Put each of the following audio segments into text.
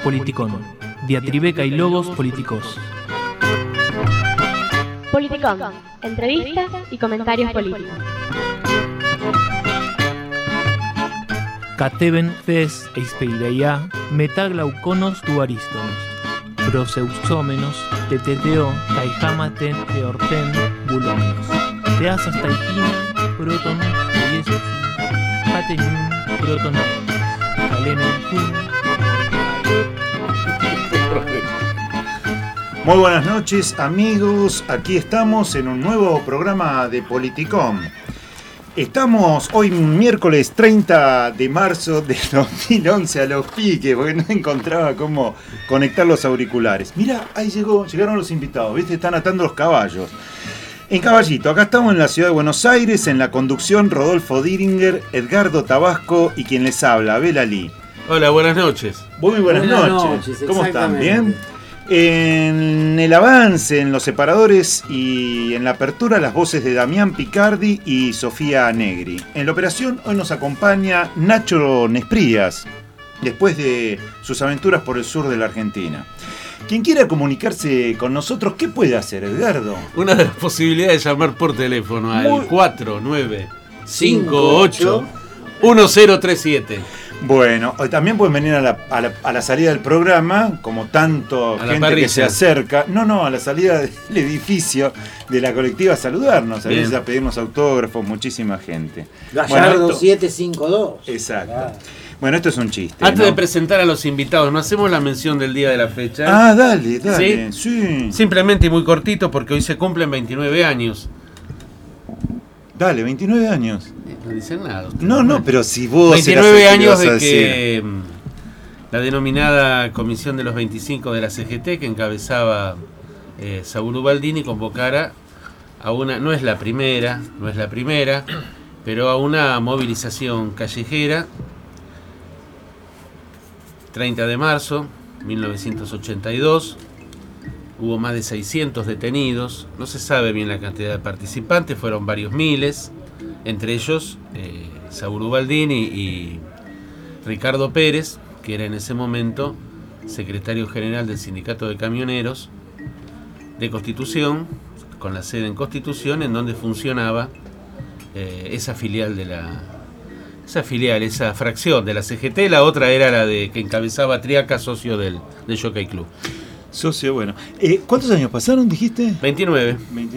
Politicón. Diatribeca y logos políticos. Politicón. Entrevistas y comentarios políticos. Κατέβεν θες εισπηρειά μετά γλαουκόνος του Αρίστονος. Προσεουσόμενος τετετεό καηχάματεν εορτέν βουλόμενος. Θεάς ασταϊκήν πρώτον διέσου χάτενιν πρώτον καλένεν κούν. Muy buenas noches, amigos. Aquí estamos en un nuevo programa de Politicón. Estamos hoy miércoles 30 de marzo de 2011 a los piques, porque no encontraba cómo conectar los auriculares. Mira, ahí llegaron los invitados, ¿viste? Están atando los caballos. En Caballito, acá estamos en la ciudad de Buenos Aires, en la conducción Rodolfo Diringer, Edgardo Tabasco y quien les habla, Abel Ali. Hola, buenas noches. Muy buenas noches. ¿Cómo están? ¿Bien? En el avance, en los separadores y en la apertura, las voces de Damián Picardi y Sofía Negri. En la operación hoy nos acompaña Nacho Nesprías, después de sus aventuras por el sur de la Argentina. Quien quiera comunicarse con nosotros, ¿qué puede hacer, Edgardo? Una de las posibilidades es llamar por teléfono al 4958-1037. Bueno, hoy también pueden venir a la salida del programa, como tanto gente que se acerca. No, a la salida del edificio de la colectiva a saludarnos, a veces a pedirnos autógrafos, muchísima gente. Gallardo 752. Exacto. Ah. Bueno, esto es un chiste. Antes de presentar a los invitados, ¿no hacemos la mención del día de la fecha? Ah, dale. Sí. Simplemente y muy cortito, porque hoy se cumplen 29 años. Dale, 29 años. No dicen nada. No, pero si vos... 29 años de que la denominada Comisión de los 25 de la CGT, que encabezaba Saúl Ubaldini, convocara a una, no es la primera, pero a una movilización callejera, 30 de marzo 1982, hubo más de 600 detenidos, no se sabe bien la cantidad de participantes, fueron varios miles, entre ellos Saúl Ubaldini y Ricardo Pérez, que era en ese momento secretario general del Sindicato de Camioneros de Constitución, con la sede en Constitución, en donde funcionaba esa fracción de la CGT. La otra era la de que encabezaba Triaca, socio del Jockey Club. Socio, bueno. ¿Cuántos años pasaron, dijiste? 29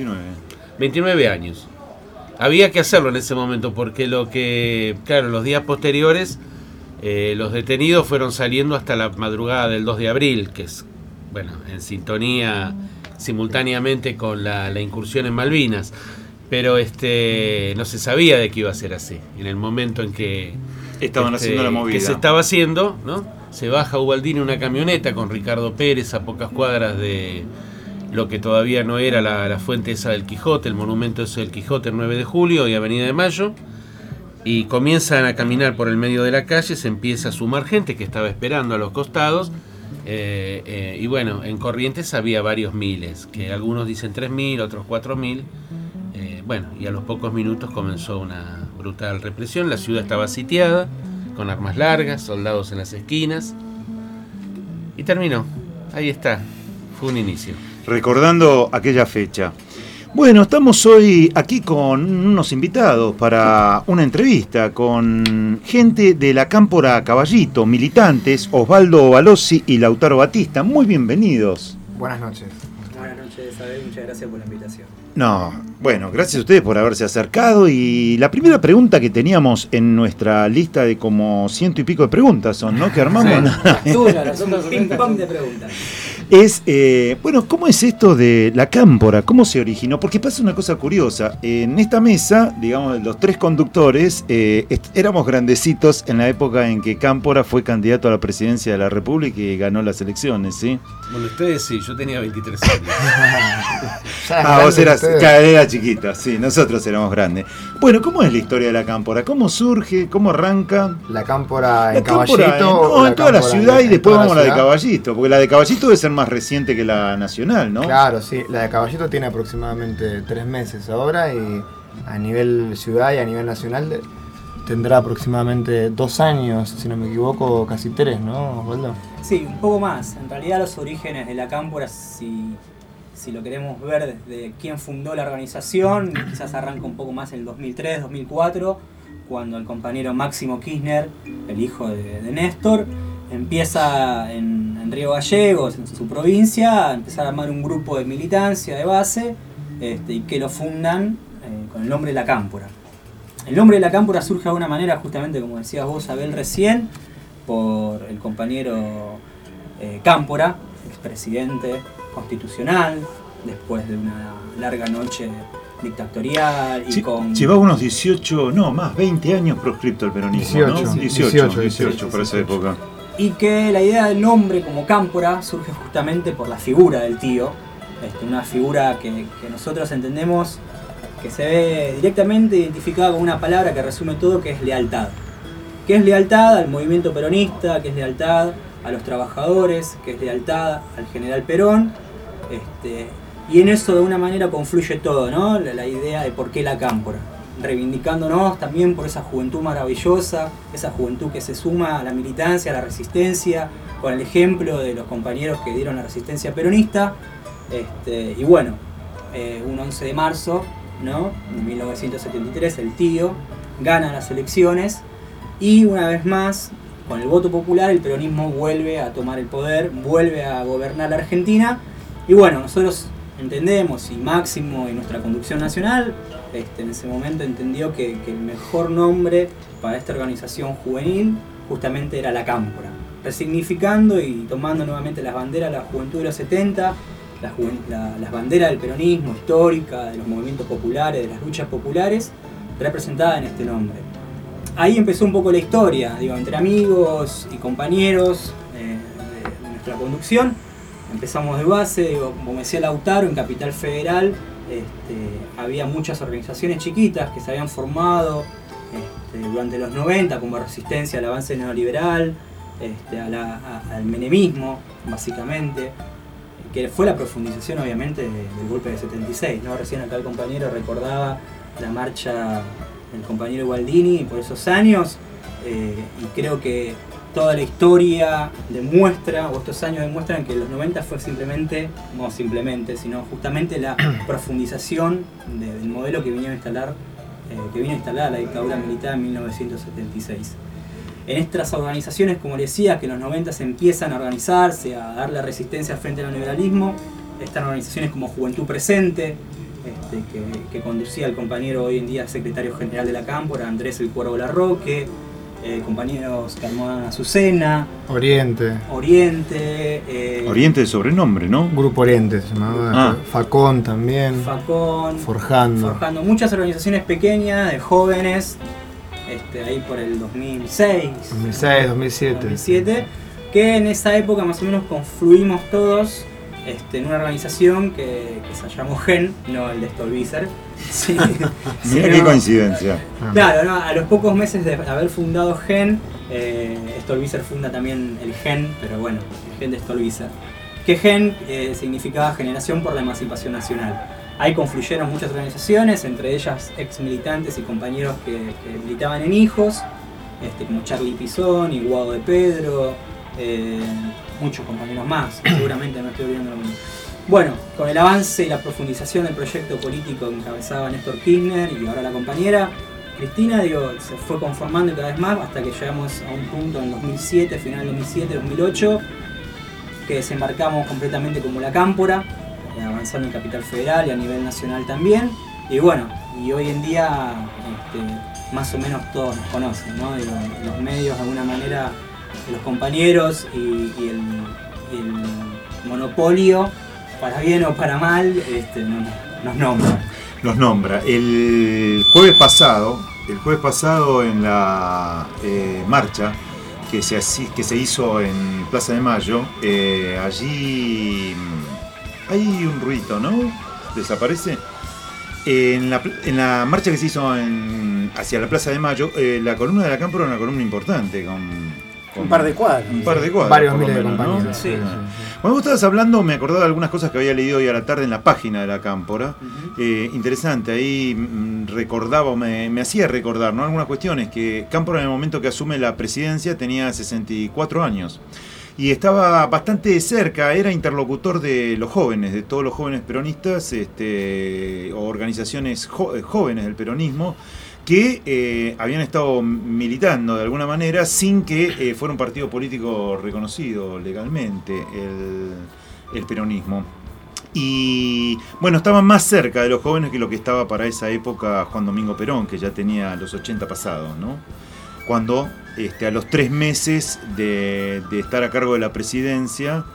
años. Había que hacerlo en ese momento porque los días posteriores los detenidos fueron saliendo hasta la madrugada del 2 de abril, que es, en sintonía simultáneamente con la incursión en Malvinas. Pero no se sabía de que iba a ser así. En el momento en que estaban haciendo la movida, que se estaba haciendo, ¿no? Se baja Ubaldini una camioneta con Ricardo Pérez a pocas cuadras de lo que todavía no era la fuente esa del Quijote, el monumento ese del Quijote, el 9 de julio y Avenida de Mayo, y comienzan a caminar por el medio de la calle, se empieza a sumar gente que estaba esperando a los costados, y en Corrientes había varios miles, que algunos dicen 3.000, otros 4.000, y a los pocos minutos comenzó una brutal represión. La ciudad estaba sitiada, con armas largas, soldados en las esquinas, y terminó. Ahí está, fue un inicio. Recordando aquella fecha. Bueno, estamos hoy aquí con unos invitados para una entrevista con gente de la Cámpora Caballito, militantes, Osvaldo Balossi y Lautaro Batista. Muy bienvenidos. Buenas noches. Buenas noches, Isabel. Muchas gracias por la invitación. Gracias a ustedes por haberse acercado. Y la primera pregunta que teníamos en nuestra lista de como 100 y pico de preguntas son, ¿no? Que armamos. Ping pong de preguntas. Es, ¿cómo es esto de la Cámpora? ¿Cómo se originó? Porque pasa una cosa curiosa. En esta mesa, digamos, los tres conductores éramos grandecitos en la época en que Cámpora fue candidato a la presidencia de la República y ganó las elecciones, ¿sí? Bueno, ustedes sí, yo tenía 23 años. Vos eras chiquita, sí, nosotros éramos grandes. Bueno, ¿cómo es la historia de la Cámpora? ¿Cómo surge? ¿Cómo arranca? ¿La Cámpora en Caballito? En toda la ciudad y después vamos a la de Caballito, porque la de Caballito debe ser más reciente que la nacional, ¿no? Claro, sí, la de Caballito tiene aproximadamente 3 meses ahora y a nivel ciudad y a nivel nacional tendrá aproximadamente 2 años, si no me equivoco, casi 3, ¿no, Osvaldo? Sí, un poco más. En realidad los orígenes de la Cámpora, si lo queremos ver desde quién fundó la organización, quizás arranca un poco más en el 2003, 2004, cuando el compañero Máximo Kirchner, el hijo de Néstor, empieza en Río Gallegos, en su provincia, a empezar a armar un grupo de militancia de base y que lo fundan con el nombre de la Cámpora. El nombre de la Cámpora surge de alguna manera, justamente como decías vos, Abel, recién, por el compañero Cámpora, expresidente constitucional, después de una larga noche dictatorial y Sí, con... llevaba unos 18, no, más, 20 años proscripto el peronismo, 18, ¿no? 18 para esa época. Y que la idea del nombre como Cámpora surge justamente por la figura del tío, una figura que nosotros entendemos que se ve directamente identificada con una palabra que resume todo, que es lealtad. Que es lealtad al movimiento peronista, que es lealtad a los trabajadores, que es lealtad al general Perón, y en eso de una manera confluye todo, ¿no? La idea de por qué la Cámpora, reivindicándonos también por esa juventud maravillosa, esa juventud que se suma a la militancia, a la resistencia, con el ejemplo de los compañeros que dieron la resistencia peronista, y bueno, un 11 de marzo, ¿no?, de 1973, el tío gana las elecciones y una vez más, con el voto popular, el peronismo vuelve a tomar el poder, vuelve a gobernar la Argentina. Y bueno, nosotros entendemos, y Máximo y nuestra conducción nacional en ese momento entendió que el mejor nombre para esta organización juvenil justamente era la Cámpora, resignificando y tomando nuevamente las banderas de la juventud de los 70, las banderas del peronismo histórica, de los movimientos populares, de las luchas populares, representadas en este nombre. Ahí empezó un poco la historia, entre amigos y compañeros de nuestra conducción. Empezamos de base, como decía Lautaro, en Capital Federal había muchas organizaciones chiquitas que se habían formado durante los 90 como resistencia al avance neoliberal, al menemismo, básicamente, que fue la profundización obviamente del golpe de 76, ¿no? Recién acá el compañero recordaba la marcha del compañero Gualdini por esos años, y creo que toda la historia demuestra, o estos años demuestran que los 90 fue no simplemente, sino justamente la profundización del modelo que vino a instalar la dictadura militar en 1976. En estas organizaciones, como les decía, que en los 90 se empiezan a organizarse, a dar la resistencia frente al neoliberalismo, están organizaciones como Juventud Presente, que conducía el compañero hoy en día secretario general de la Cámpora, Andrés El Cuervo Larroque, compañeros Carmona Azucena, Oriente de sobrenombre, ¿no? Grupo Oriente se llamaba. Facón también. Forjando. Muchas organizaciones pequeñas de jóvenes, ahí por el 2006, 2007, que en esa época más o menos confluimos todos en una organización que se llamó GEN, no el de Stolbizer. Sí, Mira qué coincidencia. Claro, ¿no? A los pocos meses de haber fundado GEN, Stolbizer funda también el GEN, pero bueno, el GEN de Stolbizer. Que GEN significaba Generación por la Emancipación Nacional. Ahí confluyeron muchas organizaciones, entre ellas ex militantes y compañeros que militaban en Hijos, como Charlie Pisón y Guado de Pedro, muchos compañeros más, seguramente no estoy olvidando lo mismo. Bueno, con el avance y la profundización del proyecto político que encabezaba Néstor Kirchner y ahora la compañera Cristina, se fue conformando cada vez más hasta que llegamos a un punto en 2007, final del 2007-2008, que desembarcamos completamente como la Cámpora, avanzando en Capital Federal y a nivel nacional también. Y bueno, y hoy en día más o menos todos nos conocen, ¿no? Los medios de alguna manera, los compañeros y el monopolio, para bien o para mal, nos nombra. Nos nombra. El jueves pasado en la marcha que se hizo en Plaza de Mayo, allí hay un ruido, ¿no? ¿Desaparece? En la marcha que se hizo hacia la Plaza de Mayo, la columna de la Cámpora era una columna importante, con un par de cuadros. Varios miles de compañeros. ¿no? Sí. Cuando vos estabas hablando, me acordaba de algunas cosas que había leído hoy a la tarde en la página de la Cámpora. Interesante, ahí me hacía recordar, ¿no?, algunas cuestiones, que Cámpora en el momento que asume la presidencia tenía 64 años. y estaba bastante cerca, era interlocutor de los jóvenes, de todos los jóvenes peronistas, o organizaciones jóvenes del peronismo, que habían estado militando de alguna manera sin que fuera un partido político reconocido legalmente el peronismo. Y bueno, estaban más cerca de los jóvenes que lo que estaba para esa época Juan Domingo Perón, que ya tenía los 80 pasados, ¿no? Cuando a los 3 meses de estar a cargo de la presidencia,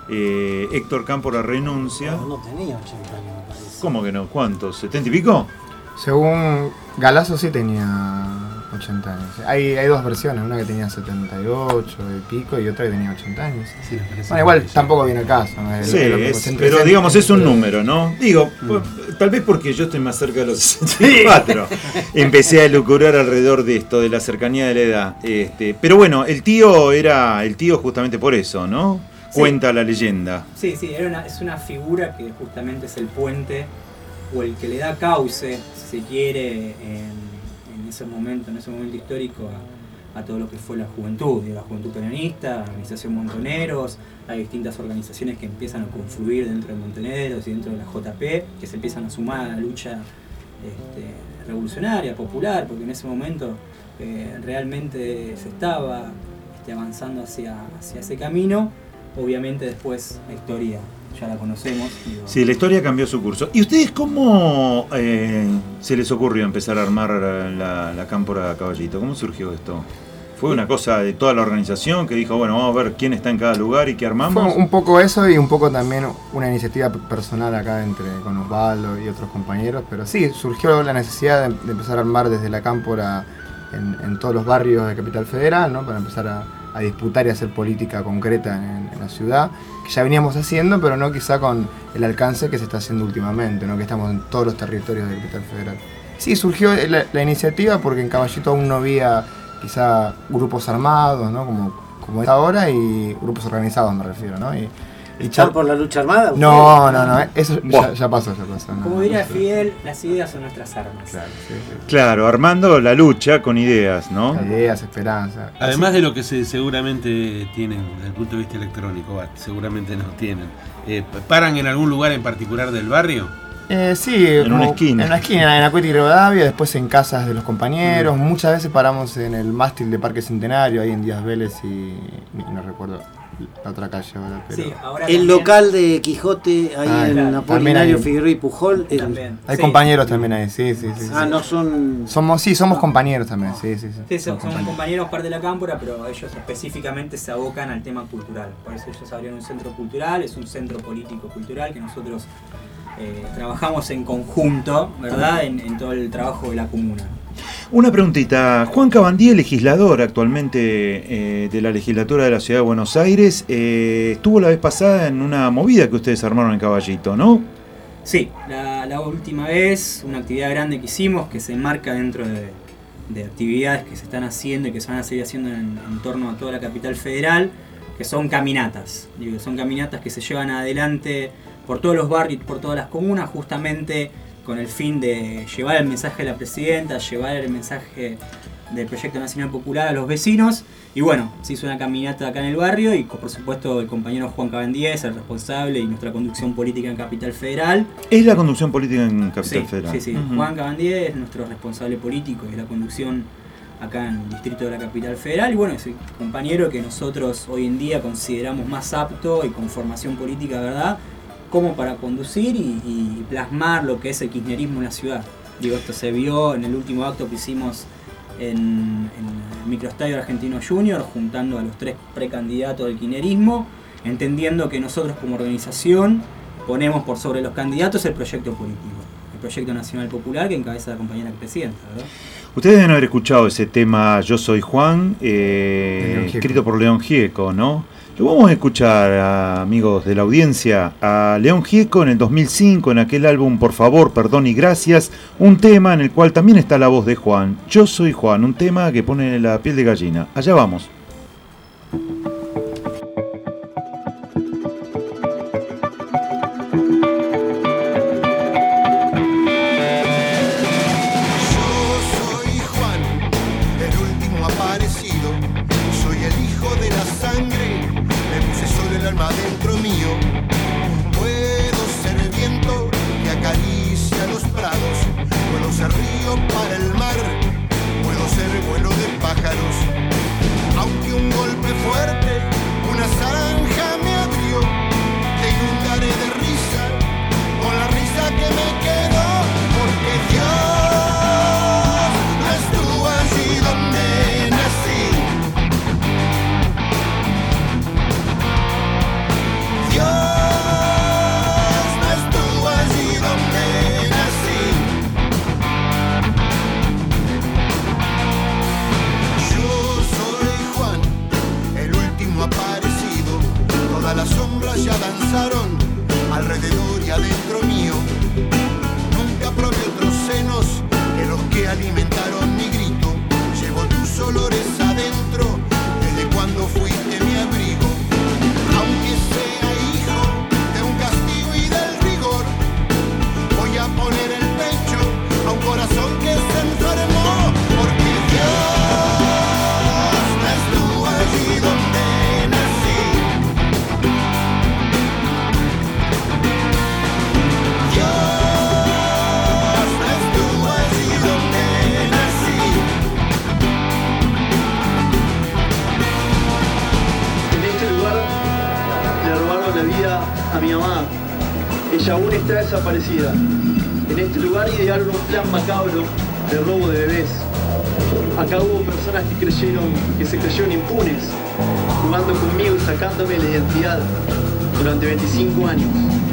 Héctor Cámpora renuncia. No tenía 80 años, me parece. ¿Cómo que no? ¿Cuántos? ¿70 y pico? Según Galazo sí tenía 80 años. Hay dos versiones, una que tenía 78 y pico y otra que tenía 80 años. Sí, bueno, igual tampoco viene al caso, ¿no? Pero digamos es un número, ¿no? Digo, tal vez porque yo estoy más cerca de los 64. Empecé a elucubrar alrededor de esto, de la cercanía de la edad. Pero bueno, el tío era el tío justamente por eso, ¿no? Sí. Cuenta la leyenda. Sí, es una figura que justamente es el puente o el que le da cauce, si se quiere, en ese momento histórico a todo lo que fue la juventud peronista, la organización Montoneros, hay distintas organizaciones que empiezan a confluir dentro de Montoneros y dentro de la JP, que se empiezan a sumar a la lucha revolucionaria, popular, porque en ese momento realmente se estaba avanzando hacia ese camino. Obviamente después la historia ya la conocemos. Sí, la historia cambió su curso. ¿Y ustedes cómo se les ocurrió empezar a armar la Cámpora Caballito? ¿Cómo surgió esto? ¿Fue una cosa de toda la organización que dijo, bueno, vamos a ver quién está en cada lugar y qué armamos? Fue un poco eso y un poco también una iniciativa personal acá con Osvaldo y otros compañeros, pero sí, surgió la necesidad de empezar a armar desde la Cámpora en todos los barrios de Capital Federal, ¿no? Para empezar a disputar y hacer política concreta en la ciudad, que ya veníamos haciendo, pero no quizá con el alcance que se está haciendo últimamente, ¿no? Que estamos en todos los territorios de Capital Federal. Sí, surgió la iniciativa porque en Caballito aún no había quizá grupos armados, ¿no? Como es ahora, y grupos organizados me refiero, ¿no? ¿Están por la lucha armada? No, eso ya pasó. ¿No? Como diría Fidel, las ideas son nuestras armas. Claro, armando la lucha con ideas, ¿no? Ideas, esperanza. Además de lo que seguramente tienen desde el punto de vista electrónico, seguramente no tienen. ¿Paran en algún lugar en particular del barrio? Sí, en una esquina. En Acueti y Rivadavia, después en casas de los compañeros. Muchas veces paramos en el mástil de Parque Centenario, ahí en Díaz Vélez y no recuerdo la otra calle ahora. Pero... Sí, ahora el local de Quijote, ahí en Apolinario, hay, Figueroa y Pujol. Hay compañeros también ahí, sí. No son... Somos compañeros también, sí. Sí, somos compañeros parte de la Cámpora, pero ellos específicamente se abocan al tema cultural. Por eso ellos abrieron un centro cultural, es un centro político-cultural que nosotros trabajamos en conjunto, ¿verdad? En todo el trabajo de la comuna. Una preguntita, Juan Cabandier, legislador actualmente de la legislatura de la Ciudad de Buenos Aires, estuvo la vez pasada en una movida que ustedes armaron en Caballito, ¿no? Sí, la última vez, una actividad grande que hicimos que se enmarca dentro de actividades que se están haciendo y que se van a seguir haciendo en torno a toda la capital federal, que son caminatas. Son caminatas que se llevan adelante por todos los barrios, por todas las comunas, justamente con el fin de llevar el mensaje de la presidenta, llevar el mensaje del Proyecto Nacional Popular a los vecinos. Y bueno, se hizo una caminata acá en el barrio y por supuesto el compañero Juan Cabandier es el responsable y nuestra conducción política en Capital Federal. ¿Es la conducción política en Capital Federal? Sí. Uh-huh. Juan Cabandier es nuestro responsable político de la conducción acá en el distrito de la Capital Federal. Y bueno, es el compañero que nosotros hoy en día consideramos más apto y con formación política, ¿verdad?, como para conducir y plasmar lo que es el kirchnerismo en la ciudad. Esto se vio en el último acto que hicimos en el microestadio Argentino Junior, juntando a los 3 precandidatos del kirchnerismo, entendiendo que nosotros como organización ponemos por sobre los candidatos el proyecto político, el Proyecto Nacional Popular que encabeza la compañera presidenta, ¿verdad? Ustedes deben haber escuchado ese tema Yo Soy Juan, escrito por León Gieco, ¿no? Lo vamos a escuchar, amigos de la audiencia, a León Gieco en el 2005, en aquel álbum Por Favor, Perdón y Gracias, un tema en el cual también está la voz de Juan. Yo Soy Juan, un tema que pone la piel de gallina. Allá vamos. Soy el hijo de la sangre, me mamá. Ella aún está desaparecida. En este lugar idearon un plan macabro de robo de bebés. Acá hubo personas que se creyeron impunes, jugando conmigo y sacándome la identidad durante 25 años.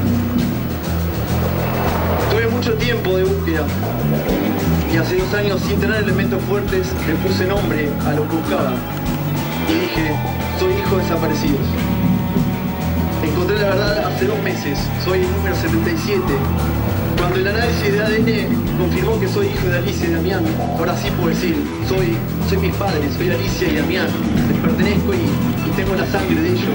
Tuve mucho tiempo de búsqueda y hace 2 años, sin tener elementos fuertes, le puse nombre a lo que buscaba y dije: soy hijo de desaparecidos. Encontré la verdad hace 2 meses, soy el número 77. Cuando el análisis de ADN confirmó que soy hijo de Alicia y Damián, ahora sí puedo decir: soy mis padres, soy Alicia y Damián, les pertenezco y tengo la sangre de ellos.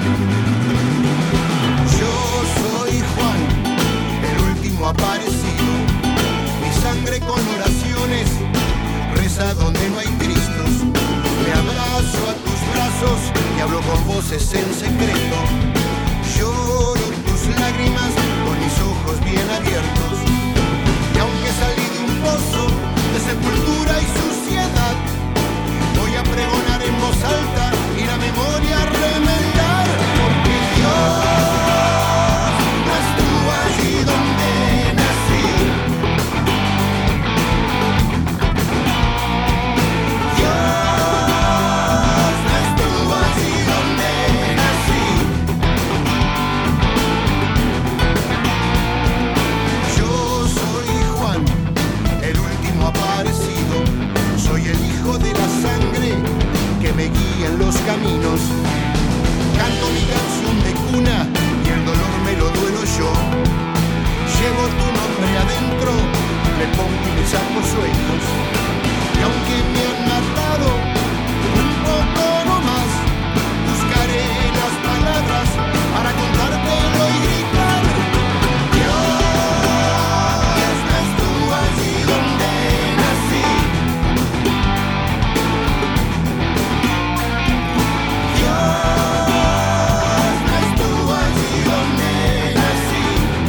Yo soy Juan, el último aparecido. Mi sangre con oraciones reza donde no hay Cristos. Me abrazo a tus brazos y hablo con voces en secreto. Lloro tus lágrimas con mis ojos bien abiertos. Y aunque salí de un pozo de sepultura y suciedad, voy a pregonar en voz alta y la memoria remendar. Porque Dios no estuvo allí donde nací. Dios no estuvo allí donde nací. Yo soy Juan, el último aparecido. Soy el hijo de la sangre que me guía en los caminos. Canto mi canción de cuna y el dolor me lo duelo yo. Llevo tu nombre adentro, me pongo y me saco sueños. Y aunque me han matado un poco nomás, buscaré las palabras para contártelo y gritar. Dios no estuvo allí donde nací. Dios no estuvo allí donde nací.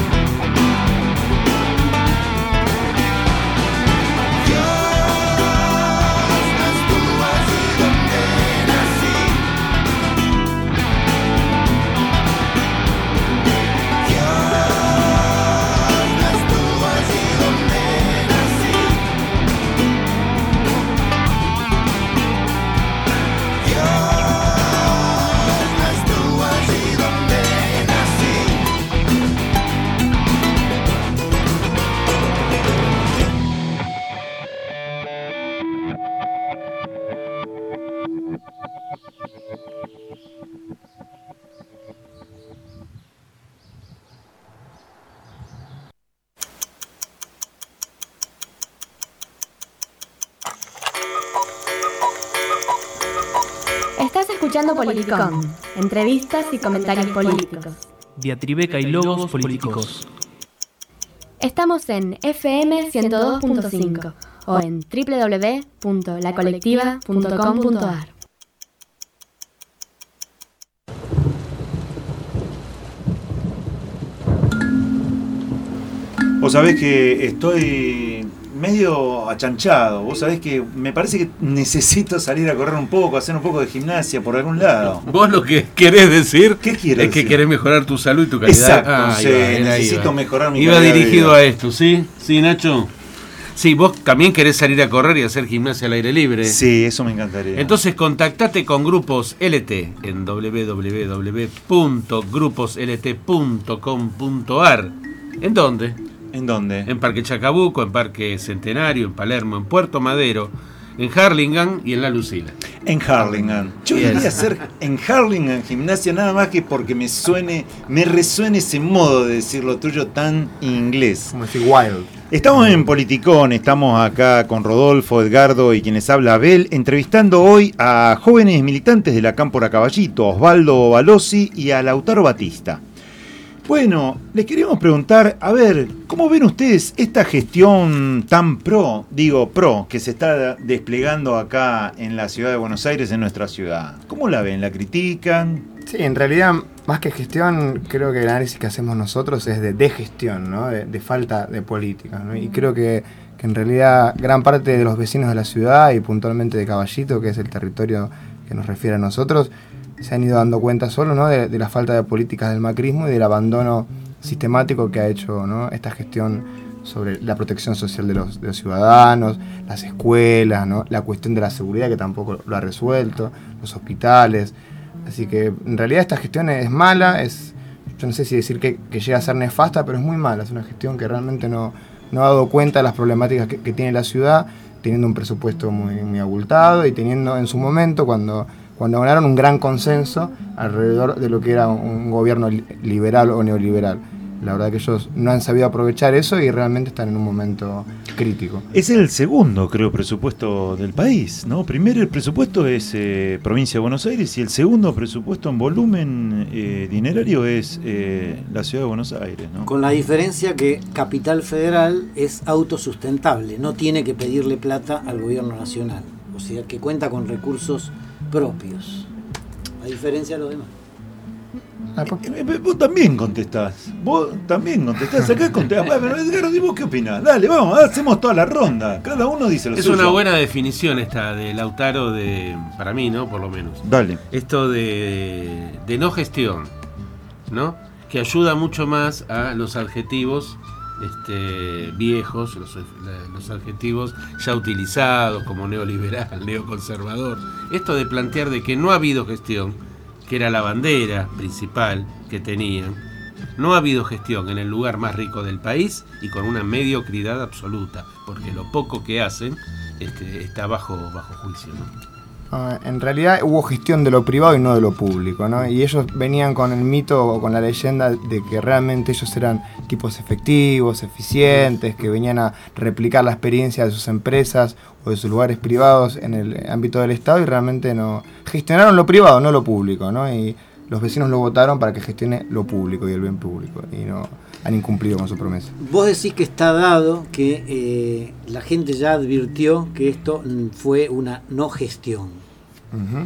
Dios no estuvo allí donde nací. Dios no estuvo allí donde nací. Dios no estuvo allí donde nací. Estás escuchando Politicón, entrevistas y comentarios políticos. Diatribeca y logos políticos. Estamos en FM 102.5 o en www.lacolectiva.com.ar. Vos sabés que estoy medio achanchado. Vos sabés que me parece que necesito salir a correr un poco, hacer un poco de gimnasia por algún lado. Vos lo que querés decir ¿Qué quiero es decir? que querés mejorar tu salud y tu calidad. Exacto, Ahí sí, va, ahí necesito va. mejorar mi Iba calidad de dirigido vida. a esto, ¿sí? ¿Sí, Nacho? Sí, vos también querés salir a correr y hacer gimnasia al aire libre. Sí, eso me encantaría. Entonces contactate con Grupos LT en www.gruposlt.com.ar. ¿En dónde? ¿En dónde? En Parque Chacabuco, en Parque Centenario, en Palermo, en Puerto Madero, en Harlingen y en La Lucila. En Harlingen. Yo Yes. quería hacer en Harlingen gimnasia nada más que porque me resuene ese modo de decir lo tuyo tan inglés. Como decir wild. Estamos en Politicón, estamos acá con Rodolfo, Edgardo y quienes habla Abel, entrevistando hoy a jóvenes militantes de la Cámpora Caballito, a Osvaldo Balossi y a Lautaro Batista. Bueno, les queríamos preguntar, a ver, ¿cómo ven ustedes esta gestión tan pro, que se está desplegando acá en la ciudad de Buenos Aires, en nuestra ciudad? ¿Cómo la ven? ¿La critican? Sí, en realidad, más que gestión, creo que el análisis que hacemos nosotros es de gestión, ¿no? De falta de política, ¿no? Y creo que en realidad gran parte de los vecinos de la ciudad y puntualmente de Caballito, que es el territorio que nos refiere a nosotros, se han ido dando cuenta solo, ¿no?, de la falta de políticas del macrismo y del abandono sistemático que ha hecho, ¿no?, esta gestión sobre la protección social de los ciudadanos, las escuelas, ¿no?, la cuestión de la seguridad, que tampoco lo ha resuelto, los hospitales. Así que en realidad esta gestión es mala, yo no sé si decir que llega a ser nefasta, pero es muy mala. Es una gestión que realmente no ha dado cuenta de las problemáticas que tiene la ciudad, teniendo un presupuesto muy abultado y teniendo en su momento, cuando ganaron, un gran consenso alrededor de lo que era un gobierno liberal o neoliberal. La verdad que ellos no han sabido aprovechar eso y realmente están en un momento crítico. Es el segundo, creo, presupuesto del país, ¿no? Primero el presupuesto es Provincia de Buenos Aires y el segundo presupuesto en volumen dinerario es la Ciudad de Buenos Aires, ¿no? Con la diferencia que Capital Federal es autosustentable, no tiene que pedirle plata al gobierno nacional, o sea que cuenta con recursos propios, a diferencia de los demás. Vos también contestás. Acá contestás. Bueno, Edgardo, ¿y vos qué opinás? Dale, vamos, hacemos toda la ronda. Cada uno dice lo suyo. Es una buena definición esta de Lautaro, para mí, ¿no? Por lo menos. Dale. Esto de no gestión, ¿no? Que ayuda mucho más a los adjetivos viejos, los adjetivos ya utilizados como neoliberal, neoconservador. Esto de plantear de que no ha habido gestión, que era la bandera principal que tenían. No ha habido gestión en el lugar más rico del país y con una mediocridad absoluta, porque lo poco que hacen está bajo juicio, ¿no? En realidad hubo gestión de lo privado y no de lo público, ¿no? Y ellos venían con el mito o con la leyenda de que realmente ellos eran tipos efectivos, eficientes, que venían a replicar la experiencia de sus empresas o de sus lugares privados en el ámbito del Estado, y realmente no gestionaron lo privado, no lo público, ¿no? Y los vecinos lo votaron para que gestione lo público y el bien público, y no han incumplido con su promesa. Vos decís que está dado que la gente ya advirtió que esto fue una no gestión. Uh-huh.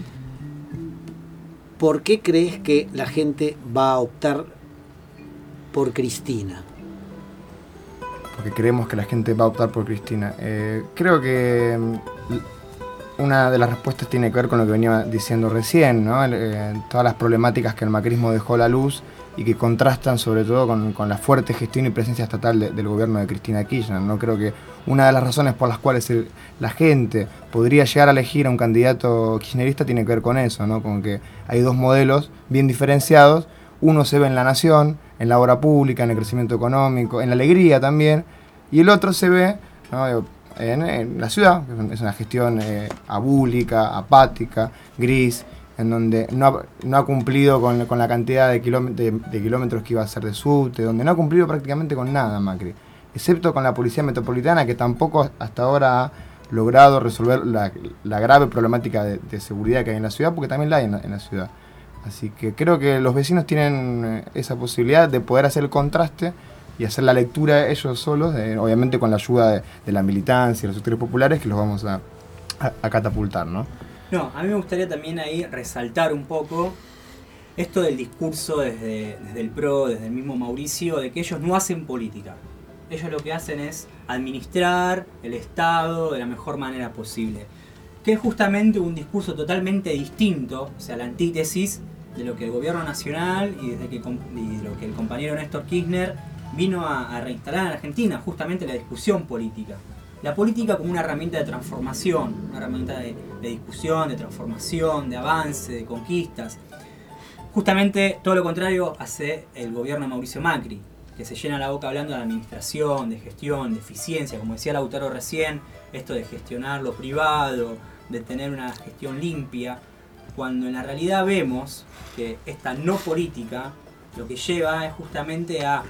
¿Por qué crees que la gente va a optar por Cristina? Porque creemos que la gente va a optar por Cristina. Creo que una de las respuestas tiene que ver con lo que venía diciendo recién, ¿no? Todas las problemáticas que el macrismo dejó a la luz y que contrastan sobre todo con la fuerte gestión y presencia estatal del gobierno de Cristina Kirchner, ¿no? Creo que una de las razones por las cuales la gente podría llegar a elegir a un candidato kirchnerista tiene que ver con eso, ¿no? Con que hay dos modelos bien diferenciados. Uno se ve en la nación, en la obra pública, en el crecimiento económico, en la alegría también, y el otro se ve, ¿no?, en la ciudad, que es una gestión abúlica, apática, gris, en donde no ha cumplido con la cantidad de kilómetros que iba a hacer de subte, donde no ha cumplido prácticamente con nada Macri, excepto con la Policía Metropolitana, que tampoco hasta ahora ha logrado resolver la grave problemática de seguridad que hay en la ciudad, porque también la hay en la ciudad. Así que creo que los vecinos tienen esa posibilidad de poder hacer el contraste y hacer la lectura ellos solos, obviamente con la ayuda de la militancia y los sectores populares, que los vamos a catapultar, ¿no? No, a mí me gustaría también ahí resaltar un poco esto del discurso desde el PRO, desde el mismo Mauricio, de que ellos no hacen política. Ellos lo que hacen es administrar el Estado de la mejor manera posible. Que es justamente un discurso totalmente distinto, o sea, la antítesis de lo que el gobierno nacional y de lo que el compañero Néstor Kirchner vino a reinstalar en Argentina, justamente la discusión política. La política como una herramienta de transformación, una herramienta de discusión, de transformación, de avance, de conquistas. Justamente todo lo contrario hace el gobierno de Mauricio Macri, que se llena la boca hablando de administración, de gestión, de eficiencia, como decía Lautaro recién, esto de gestionar lo privado, de tener una gestión limpia, cuando en la realidad vemos que esta no política lo que lleva es justamente a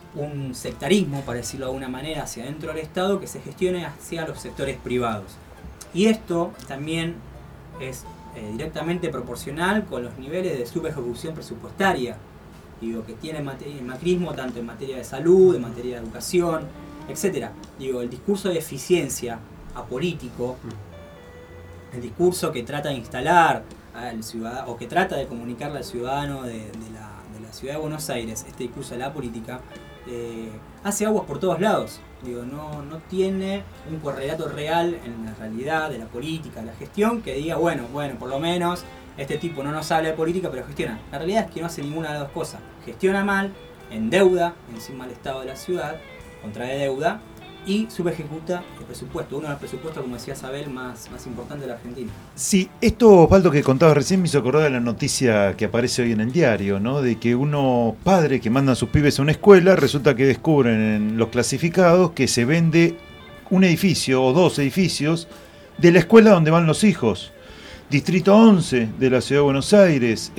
un sectarismo, para decirlo de alguna manera, hacia dentro del Estado, que se gestione hacia los sectores privados. Y esto también es directamente proporcional con los niveles de subejecución presupuestaria, digo, que tiene el macrismo tanto en materia de salud, en materia de educación, etc. Digo, el discurso de eficiencia apolítico, el discurso que trata de instalar al ciudadano, o que trata de comunicarle al ciudadano de la ciudad de Buenos Aires, este discurso de la política, hace aguas por todos lados. Digo, no tiene un correlato real en la realidad de la política, de la gestión, que diga, bueno, por lo menos este tipo no nos habla de política, pero gestiona. La realidad es que no hace ninguna de las dos cosas. Gestiona mal, endeuda, encima del estado de la ciudad, contrae deuda, y subejecuta el presupuesto, uno de los presupuestos, como decía Isabel, más importantes de la Argentina. Sí, esto, Osvaldo, que contabas recién me hizo acordar de la noticia que aparece hoy en el diario, ¿no? De que unos padres que mandan a sus pibes a una escuela, resulta que descubren en los clasificados que se vende un edificio o 2 edificios de la escuela donde van los hijos. Distrito 11 de la Ciudad de Buenos Aires,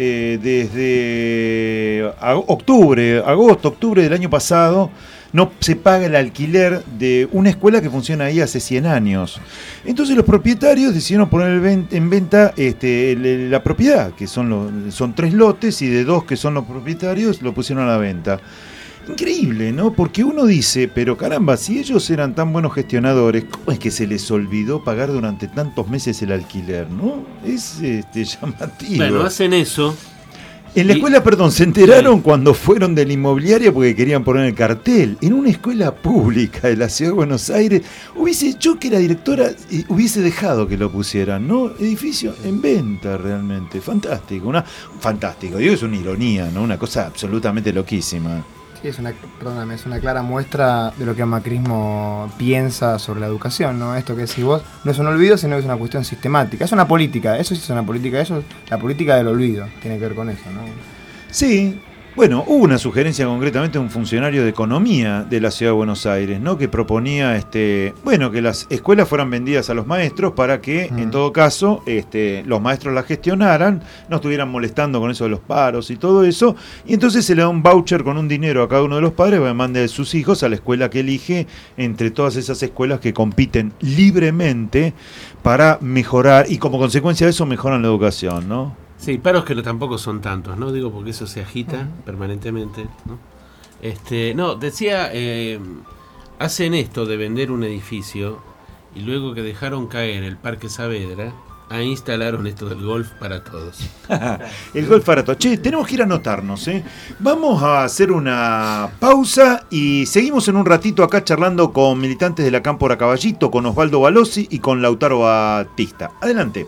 desde octubre del año pasado, no se paga el alquiler de una escuela que funciona ahí hace 100 años. Entonces los propietarios decidieron poner en venta la propiedad, que son 3 lotes, y de 2 que son los propietarios lo pusieron a la venta. Increíble, ¿no? Porque uno dice, pero caramba, si ellos eran tan buenos gestionadores, ¿cómo es que se les olvidó pagar durante tantos meses el alquiler, no? Es llamativo. Bueno, hacen eso. En la escuela, se enteraron cuando fueron de la inmobiliaria porque querían poner el cartel. En una escuela pública de la Ciudad de Buenos Aires, yo que era directora, hubiese dejado que lo pusieran, ¿no? Edificio en venta realmente. Fantástico, fantástico. Es una ironía, ¿no? Una cosa absolutamente loquísima. Sí, es una clara muestra de lo que el macrismo piensa sobre la educación, ¿no? Esto que decís vos no es un olvido, sino que es una cuestión sistemática. Es una política, eso sí es una política, eso es la política del olvido, tiene que ver con eso, ¿no? Sí. Bueno, hubo una sugerencia concretamente de un funcionario de economía de la Ciudad de Buenos Aires, ¿no? Que proponía que las escuelas fueran vendidas a los maestros para que, en todo caso, los maestros las gestionaran, no estuvieran molestando con eso de los paros y todo eso, y entonces se le da un voucher con un dinero a cada uno de los padres para que mande a sus hijos a la escuela que elige entre todas esas escuelas que compiten libremente para mejorar, y como consecuencia de eso mejoran la educación, ¿no? Sí, paros que tampoco son tantos, ¿no? Digo, porque eso se agita permanentemente, ¿no? Decía, hacen esto de vender un edificio y luego que dejaron caer el Parque Saavedra, ahí instalaron esto del golf para todos. El golf para todos. Che, tenemos que ir a anotarnos, ¿eh? Vamos a hacer una pausa y seguimos en un ratito acá charlando con militantes de la Cámpora Caballito, con Osvaldo Balossi y con Lautaro Batista. Adelante.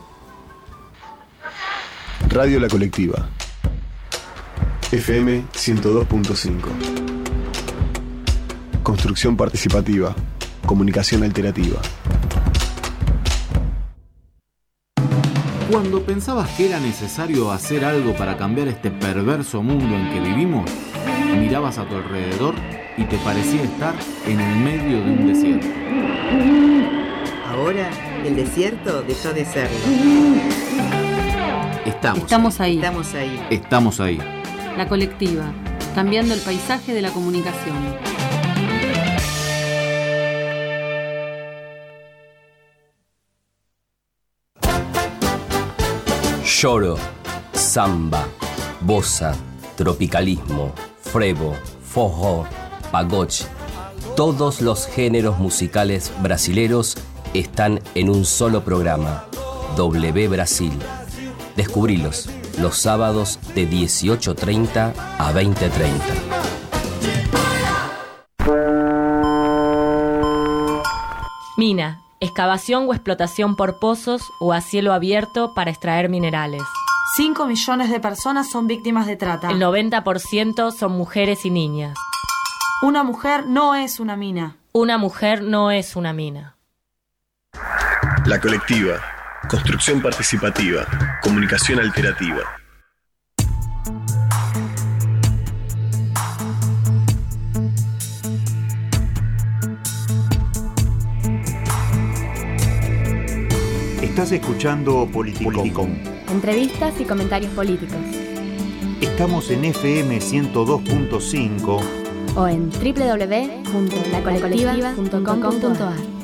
Radio La Colectiva, FM 102.5. Construcción participativa, comunicación alternativa. Cuando pensabas que era necesario hacer algo para cambiar este perverso mundo en que vivimos, mirabas a tu alrededor y te parecía estar en el medio de un desierto. Ahora, el desierto dejó de serlo. Estamos ahí. Estamos ahí. La Colectiva, cambiando el paisaje de la comunicación. Lloro, samba, bossa, tropicalismo, frevo, forró, pagode. Todos los géneros musicales brasileros están en un solo programa, W Brasil. Descubrilos los sábados de 18:30 a 20:30. Mina, excavación o explotación por pozos o a cielo abierto para extraer minerales. 5 millones de personas son víctimas de trata. El 90% son mujeres y niñas. Una mujer no es una mina. Una mujer no es una mina. La Colectiva. Construcción participativa, comunicación alternativa. Estás escuchando Politicom. Entrevistas y comentarios políticos. Estamos en FM 102.5 o en www.lacolectiva.com.ar.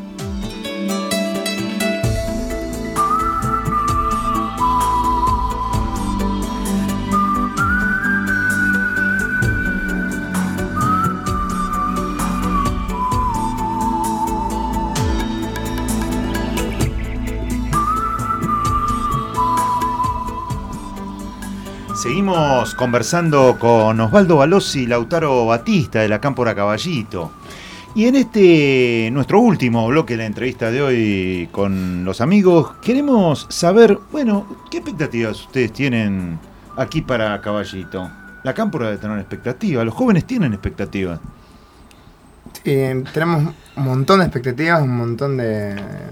Seguimos conversando con Osvaldo Balossi y Lautaro Batista de la Cámpora Caballito. Y en nuestro último bloque de la entrevista de hoy con los amigos, queremos saber, bueno, ¿qué expectativas ustedes tienen aquí para Caballito? La cámpora debe tener expectativas, los jóvenes tienen expectativas. Sí, tenemos un montón de expectativas, un montón de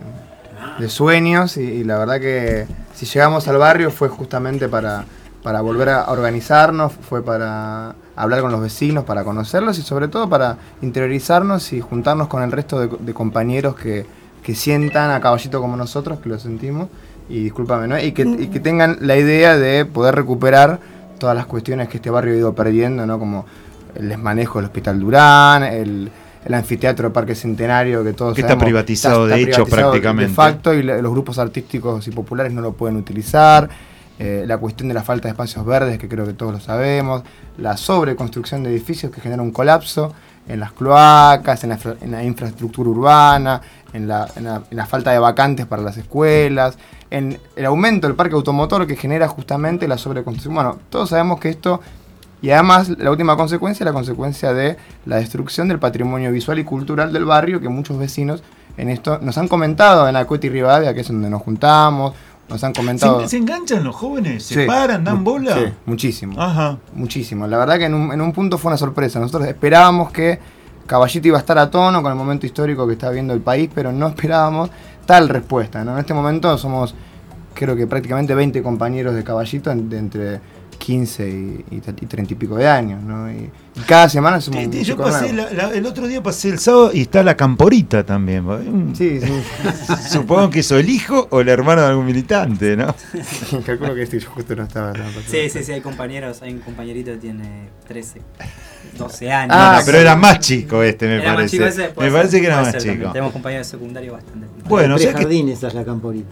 sueños y la verdad que si llegamos al barrio fue justamente para volver a organizarnos, fue para hablar con los vecinos, para conocerlos y sobre todo para interiorizarnos y juntarnos con el resto de compañeros que sientan a Caballito como nosotros, que lo sentimos, y discúlpame, ¿no? y que tengan la idea de poder recuperar todas las cuestiones que este barrio ha ido perdiendo, ¿no? Como el desmanejo del Hospital Durán, el anfiteatro de Parque Centenario, que todos sabemos, está privatizado de hecho prácticamente. De facto, y los grupos artísticos y populares no lo pueden utilizar. La cuestión de la falta de espacios verdes, que creo que todos lo sabemos, la sobreconstrucción de edificios que genera un colapso en las cloacas, en la infraestructura urbana, en la falta de vacantes para las escuelas, en el aumento del parque automotor que genera justamente la sobreconstrucción. Bueno, todos sabemos que esto, y además la última consecuencia es la consecuencia de la destrucción del patrimonio visual y cultural del barrio, que muchos vecinos en esto nos han comentado en Acuete y Rivadavia, que es donde nos juntamos. Nos han comentado. ¿Se enganchan los jóvenes? ¿Se paran? ¿Dan bola? Sí, muchísimo. Ajá. Muchísimo. La verdad que en un punto fue una sorpresa. Nosotros esperábamos que Caballito iba a estar a tono con el momento histórico que está viviendo el país, pero no esperábamos tal respuesta, ¿no? En este momento somos, creo que prácticamente 20 compañeros de Caballito de entre 15 y 30 y pico de años, ¿no? Y cada semana somos un yo chico pasé nuevo. el otro día pasé el sábado y está la camporita también. Sí. Supongo que eso el hijo o el hermano de algún militante, ¿no? Calculo que yo justo no estaba. Sí, hay compañeros, hay un compañerito que tiene 13, 12 años. Pero era más chico me parece. Más chico ese, me parece que era más chico. También. Tenemos compañeros de secundario bastante. Bueno, el prejardín, esa es la camporita.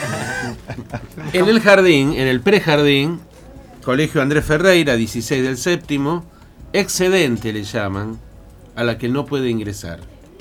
En el jardín, en el prejardín, Colegio Andrés Ferreira, 16 del séptimo, excedente le llaman, a la que no puede ingresar.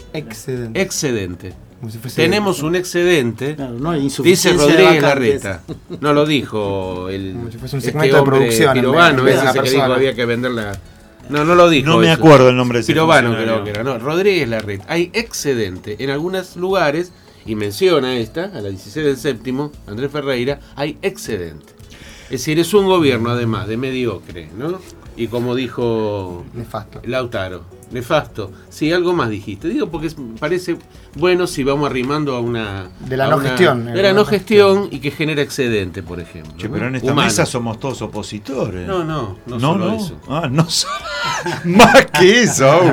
Excedente. Tenemos un excedente, claro, no hay dice Rodríguez Larreta. No lo dijo como si fuese un segmento de producción. Pirobano, ese que dijo había que venderla. No lo dijo. No me acuerdo el nombre de ese Pirobano creo que era. No, Rodríguez Larreta. Hay excedente. En algunos lugares, y menciona esta, a la 16 del séptimo, Andrés Ferreira, hay excedente. Es decir, es un gobierno además de mediocre, ¿no? Y como dijo nefasto. Lautaro, nefasto. Sí, algo más dijiste. Digo porque parece bueno si vamos arrimando a una... De la no gestión. De la no gestión y que genera excedente, por ejemplo. Che, pero en esta mesa somos todos opositores. No solo eso. No solo. Más que eso aún.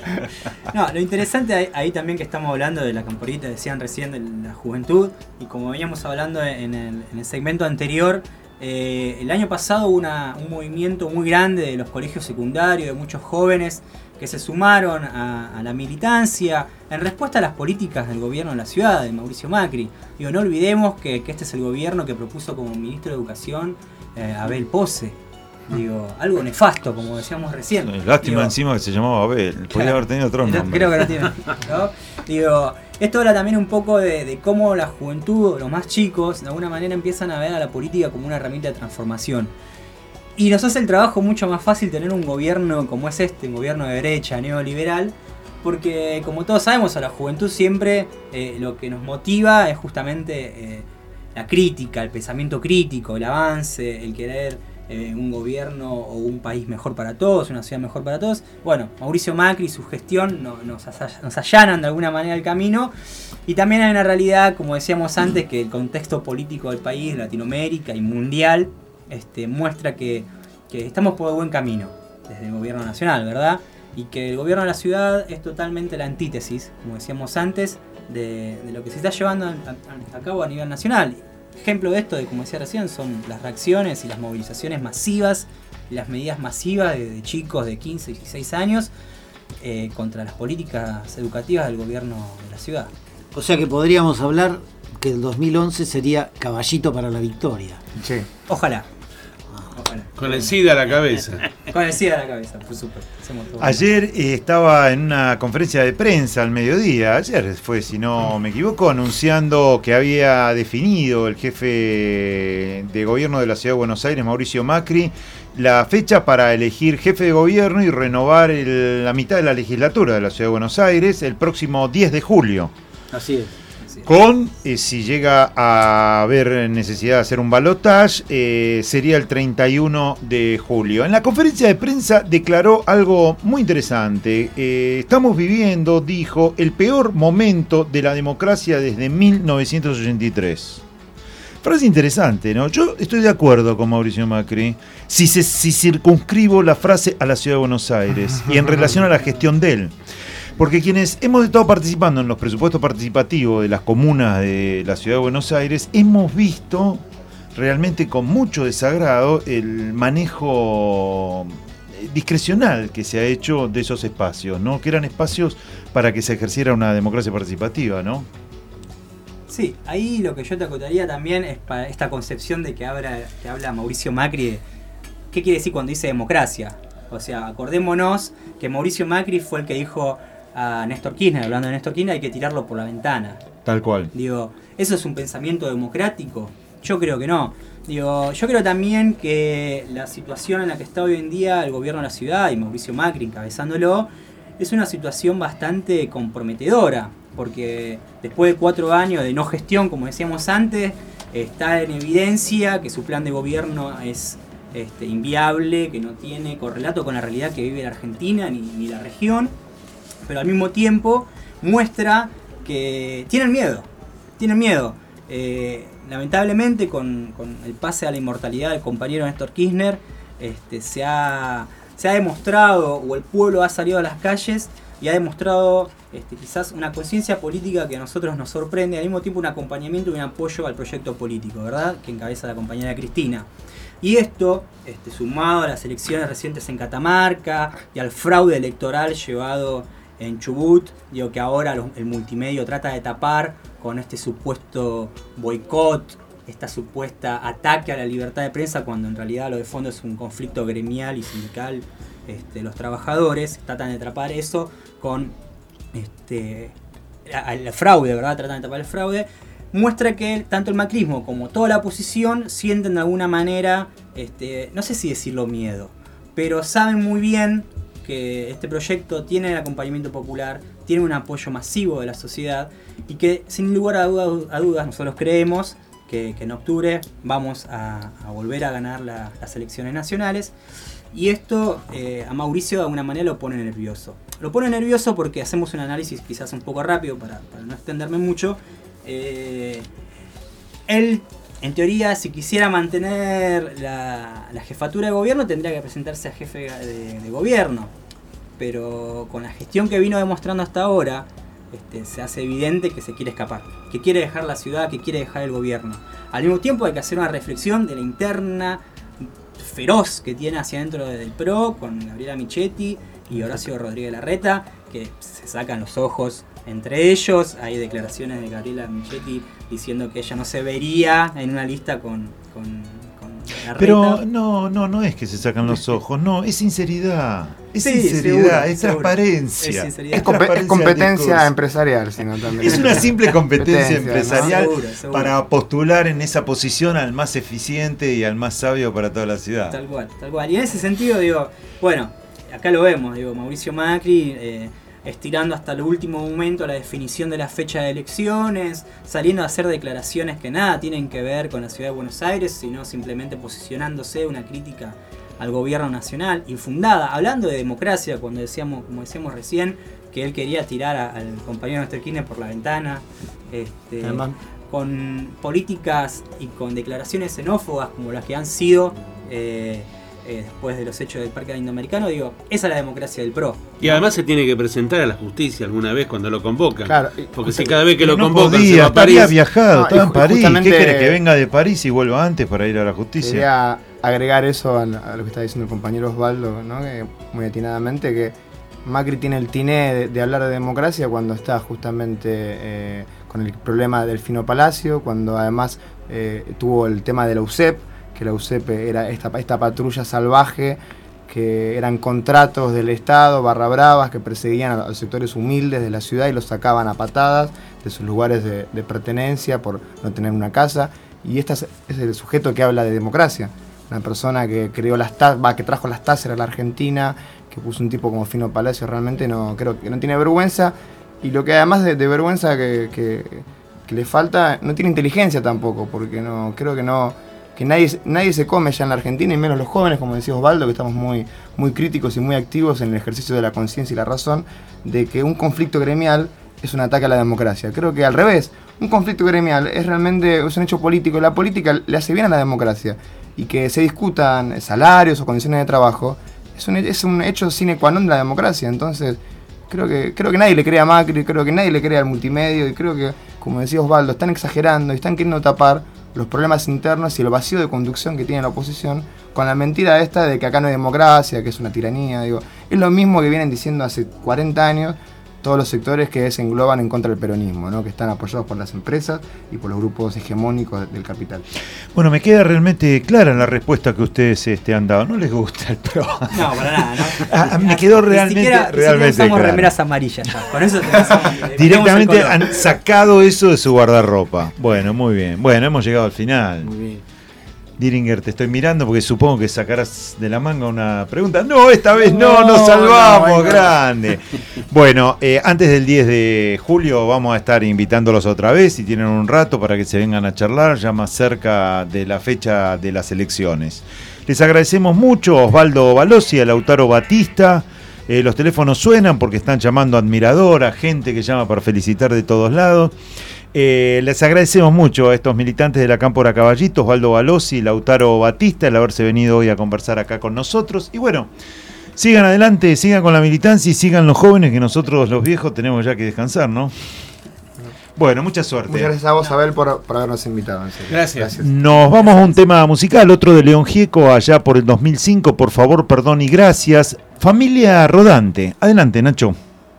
No, lo interesante ahí también que estamos hablando de la camporita, decían recién de la juventud, y como veníamos hablando en el segmento anterior, el año pasado hubo un movimiento muy grande de los colegios secundarios, de muchos jóvenes que se sumaron a la militancia en respuesta a las políticas del gobierno de la ciudad, de Mauricio Macri. Digo, no olvidemos que este es el gobierno que propuso como ministro de Educación a Abel Pose. Digo, algo nefasto, como decíamos recién. Lástima encima que se llamaba Abel. Podría haber tenido otro nombre. Creo que no tiene, ¿no? Digo, esto habla también un poco de cómo la juventud, los más chicos, de alguna manera empiezan a ver a la política como una herramienta de transformación. Y nos hace el trabajo mucho más fácil tener un gobierno como es un gobierno de derecha, neoliberal, porque como todos sabemos, a la juventud siempre lo que nos motiva es justamente la crítica, el pensamiento crítico, el avance, el querer un gobierno o un país mejor para todos, una ciudad mejor para todos. Bueno, Mauricio Macri y su gestión nos allanan de alguna manera el camino. Y también hay una realidad, como decíamos antes, que el contexto político del país, Latinoamérica y mundial, muestra que estamos por buen camino desde el gobierno nacional, ¿verdad? Y que el gobierno de la ciudad es totalmente la antítesis, como decíamos antes, de lo que se está llevando a cabo a nivel nacional. Ejemplo de esto, como decía recién, son las reacciones y las movilizaciones masivas y las medidas masivas de chicos de 15 y 16 años contra las políticas educativas del gobierno de la ciudad. O sea que podríamos hablar que el 2011 sería Caballito para la victoria. Sí. Ojalá. Con el SIDA a la cabeza. Con el SIDA a la cabeza, por supuesto. Ayer estaba en una conferencia de prensa al mediodía, ayer fue, si no me equivoco, anunciando que había definido el jefe de gobierno de la Ciudad de Buenos Aires, Mauricio Macri, la fecha para elegir jefe de gobierno y renovar la mitad de la legislatura de la Ciudad de Buenos Aires el próximo 10 de julio. Así es. Con, si llega a haber necesidad de hacer un balotaje, sería el 31 de julio. En la conferencia de prensa declaró algo muy interesante. Estamos viviendo, dijo, el peor momento de la democracia desde 1983. Frase interesante, ¿no? Yo estoy de acuerdo con Mauricio Macri si circunscribo la frase a la Ciudad de Buenos Aires y en relación a la gestión de él. Porque quienes hemos estado participando en los presupuestos participativos de las comunas de la Ciudad de Buenos Aires, hemos visto realmente con mucho desagrado el manejo discrecional que se ha hecho de esos espacios, ¿no? Que eran espacios para que se ejerciera una democracia participativa, ¿no? Sí, ahí lo que yo te acotaría también es para esta concepción de que habla Mauricio Macri. ¿Qué quiere decir cuando dice democracia? O sea, acordémonos que Mauricio Macri fue el que dijo a Néstor Kirchner, hablando de Néstor Kirchner, hay que tirarlo por la ventana. Tal cual. Digo, ¿eso es un pensamiento democrático? Yo creo que no. Digo, yo creo también que la situación en la que está hoy en día el gobierno de la ciudad y Mauricio Macri encabezándolo es una situación bastante comprometedora, porque después de 4 años de no gestión, como decíamos antes, está en evidencia que su plan de gobierno es inviable, que no tiene correlato con la realidad que vive la Argentina ni la región, pero al mismo tiempo muestra que tienen miedo. Lamentablemente con el pase a la inmortalidad del compañero Néstor Kirchner se ha demostrado, o el pueblo ha salido a las calles y ha demostrado quizás una conciencia política que a nosotros nos sorprende, al mismo tiempo un acompañamiento y un apoyo al proyecto político, ¿verdad?, que encabeza la compañera Cristina. Y esto, sumado a las elecciones recientes en Catamarca y al fraude electoral llevado en Chubut, digo que ahora el multimedio trata de tapar con este supuesto boicot, esta supuesta ataque a la libertad de prensa, cuando en realidad lo de fondo es un conflicto gremial y sindical de los trabajadores. Tratan de tapar eso con el fraude, ¿verdad? Tratan de tapar el fraude. Muestra que tanto el macrismo como toda la oposición sienten de alguna manera, no sé si decirlo miedo, pero saben muy bien que este proyecto tiene el acompañamiento popular, tiene un apoyo masivo de la sociedad y que sin lugar a dudas nosotros creemos que en octubre vamos a volver a ganar las elecciones nacionales. Y esto a Mauricio de alguna manera lo pone nervioso. Lo pone nervioso porque hacemos un análisis quizás un poco rápido para no extenderme mucho. Él, en teoría, si quisiera mantener la jefatura de gobierno, tendría que presentarse a jefe de gobierno. Pero con la gestión que vino demostrando hasta ahora, se hace evidente que se quiere escapar, que quiere dejar la ciudad, que quiere dejar el gobierno. Al mismo tiempo hay que hacer una reflexión de la interna feroz que tiene hacia adentro del PRO, con Gabriela Michetti y Horacio Rodríguez Larreta, que se sacan los ojos entre ellos. Hay declaraciones de Gabriela Michetti diciendo que ella no se vería en una lista con Larreta. Pero no es que se sacan los ojos, no, es sinceridad. Es sinceridad, es transparencia. Es competencia empresarial, sino también. Es una simple competencia empresarial para postular en esa posición al más eficiente y al más sabio para toda la ciudad. Tal cual. Y en ese sentido, digo, bueno, acá lo vemos, Mauricio Macri estirando hasta el último momento la definición de la fecha de elecciones, saliendo a hacer declaraciones que nada tienen que ver con la ciudad de Buenos Aires, sino simplemente posicionándose una crítica al gobierno nacional, infundada, hablando de democracia, como decíamos recién, que él quería tirar al compañero Néstor Kirchner por la ventana, con políticas y con declaraciones xenófobas como las que han sido después de los hechos del Parque Indoamericano. Digo, esa es la democracia del PRO. Y además se tiene que presentar a la justicia alguna vez cuando lo convocan. Claro, porque si cada vez que lo no convocan podía, se va a París. Había viajado, estaba en París. Justamente, ¿Qué querés? ¿Que venga de París y vuelva antes para ir a la justicia? Quería agregar eso a lo que está diciendo el compañero Osvaldo, ¿no? Que muy atinadamente, que Macri tiene el tiné de hablar de democracia cuando está justamente con el problema del Fino Palacio, cuando además tuvo el tema de la UCEP, que la UCEP era esta patrulla salvaje que eran contratos del Estado, barra bravas, que perseguían a los sectores humildes de la ciudad y los sacaban a patadas de sus lugares de pertenencia por no tener una casa. Y este es el sujeto que habla de democracia, una persona que creó que trajo las Taser a la Argentina, que puso un tipo como Fino Palacio. Realmente creo que no tiene vergüenza, y lo que además de vergüenza que le falta, no tiene inteligencia tampoco, porque que nadie se come ya en la Argentina, y menos los jóvenes, como decía Osvaldo, que estamos muy, muy críticos y muy activos en el ejercicio de la conciencia y la razón, de que un conflicto gremial es un ataque a la democracia. Creo que al revés, un conflicto gremial es un hecho político. La política le hace bien a la democracia, y que se discutan salarios o condiciones de trabajo es un hecho sine qua non de la democracia. Entonces creo que nadie le cree a Macri, creo que nadie le cree al multimedio, y creo que, como decía Osvaldo, están exagerando y están queriendo tapar los problemas internos y el vacío de conducción que tiene la oposición con la mentira esta de que acá no hay democracia, que es una tiranía. Es lo mismo que vienen diciendo hace 40 años todos los sectores que se engloban en contra del peronismo, ¿no? Que están apoyados por las empresas y por los grupos hegemónicos del capital. Bueno, me queda realmente clara la respuesta que ustedes han dado. ¿No les gusta el PRO? No, para nada, ¿no? Me quedó realmente Ni usamos claro. remeras amarillas ya. Con eso directamente han sacado eso de su guardarropa. Bueno, muy bien. Bueno, hemos llegado al final. Muy bien. Diringer, te estoy mirando porque supongo que sacarás de la manga una pregunta. No, esta vez nos salvamos, no. Grande. Bueno, antes del 10 de julio vamos a estar invitándolos otra vez, si tienen un rato, para que se vengan a charlar ya más cerca de la fecha de las elecciones. Les agradecemos mucho a Osvaldo Balossi, a Lautaro Batista. Los teléfonos suenan porque están llamando admiradora, gente que llama para felicitar de todos lados. Les agradecemos mucho a estos militantes de la Cámpora Caballito, Osvaldo Balossi y Lautaro Batista, el haberse venido hoy a conversar acá con nosotros. Y bueno, sigan adelante, sigan con la militancia y sigan los jóvenes, que nosotros los viejos tenemos ya que descansar, ¿no? Bueno, mucha suerte. Muchas gracias a vos, Abel, por habernos invitado. Gracias. Nos vamos a un tema musical, otro de León Gieco, allá por el 2005, Por favor, perdón y gracias. Familia Rodante. Adelante, Nacho.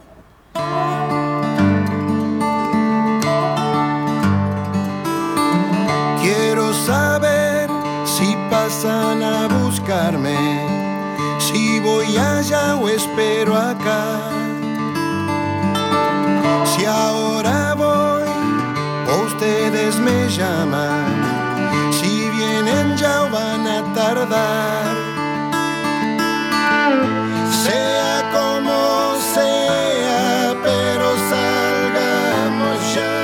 Pasan a buscarme, si voy allá o espero acá. Si ahora voy o ustedes me llaman, si vienen ya o van a tardar. Sea como sea, pero salgamos ya.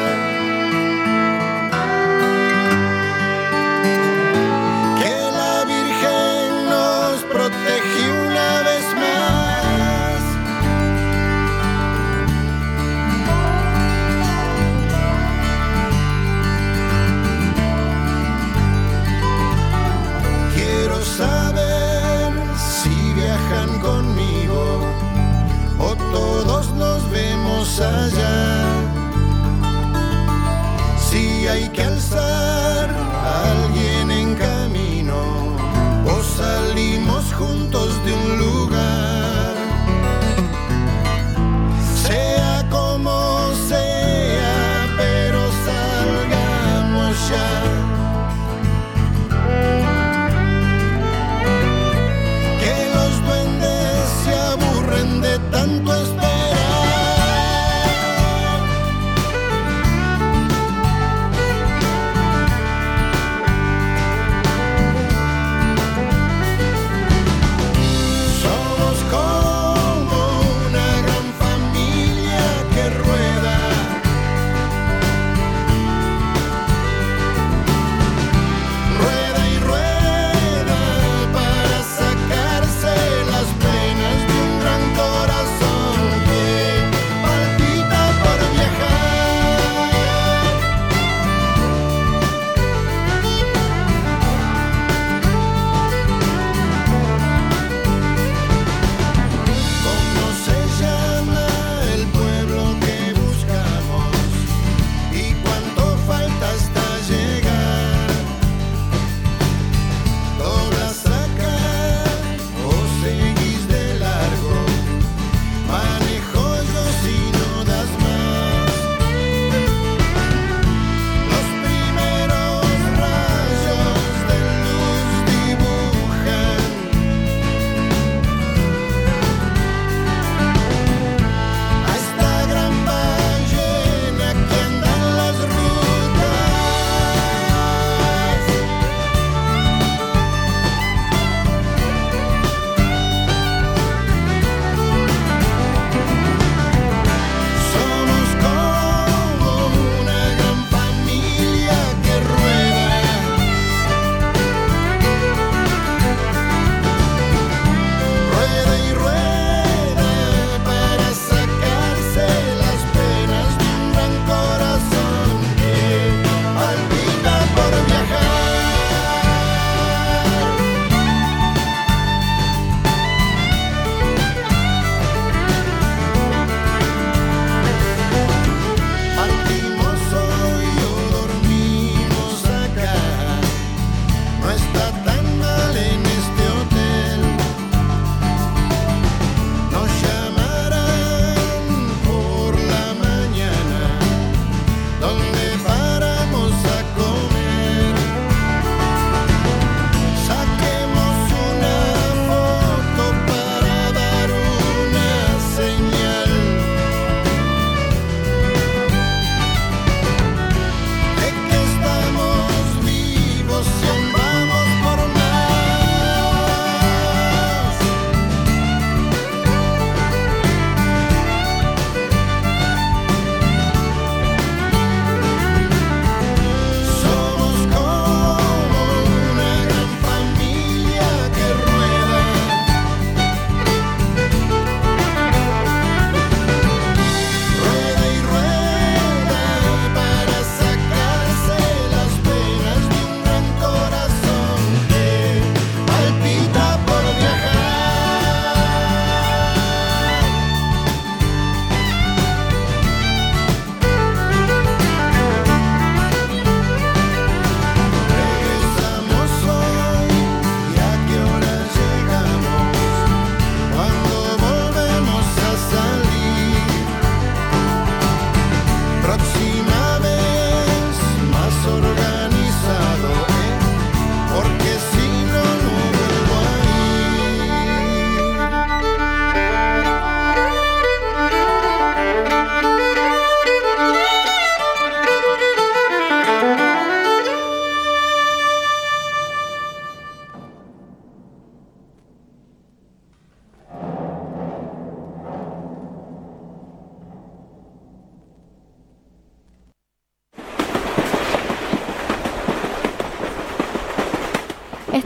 Protege una vez más. Quiero saber si viajan conmigo o todos nos vemos allá. Si hay que alzar a alguien en camino o salimos juntos de un lugar. Sea como sea, pero salgamos ya. Que los duendes se aburren de tanto esperar.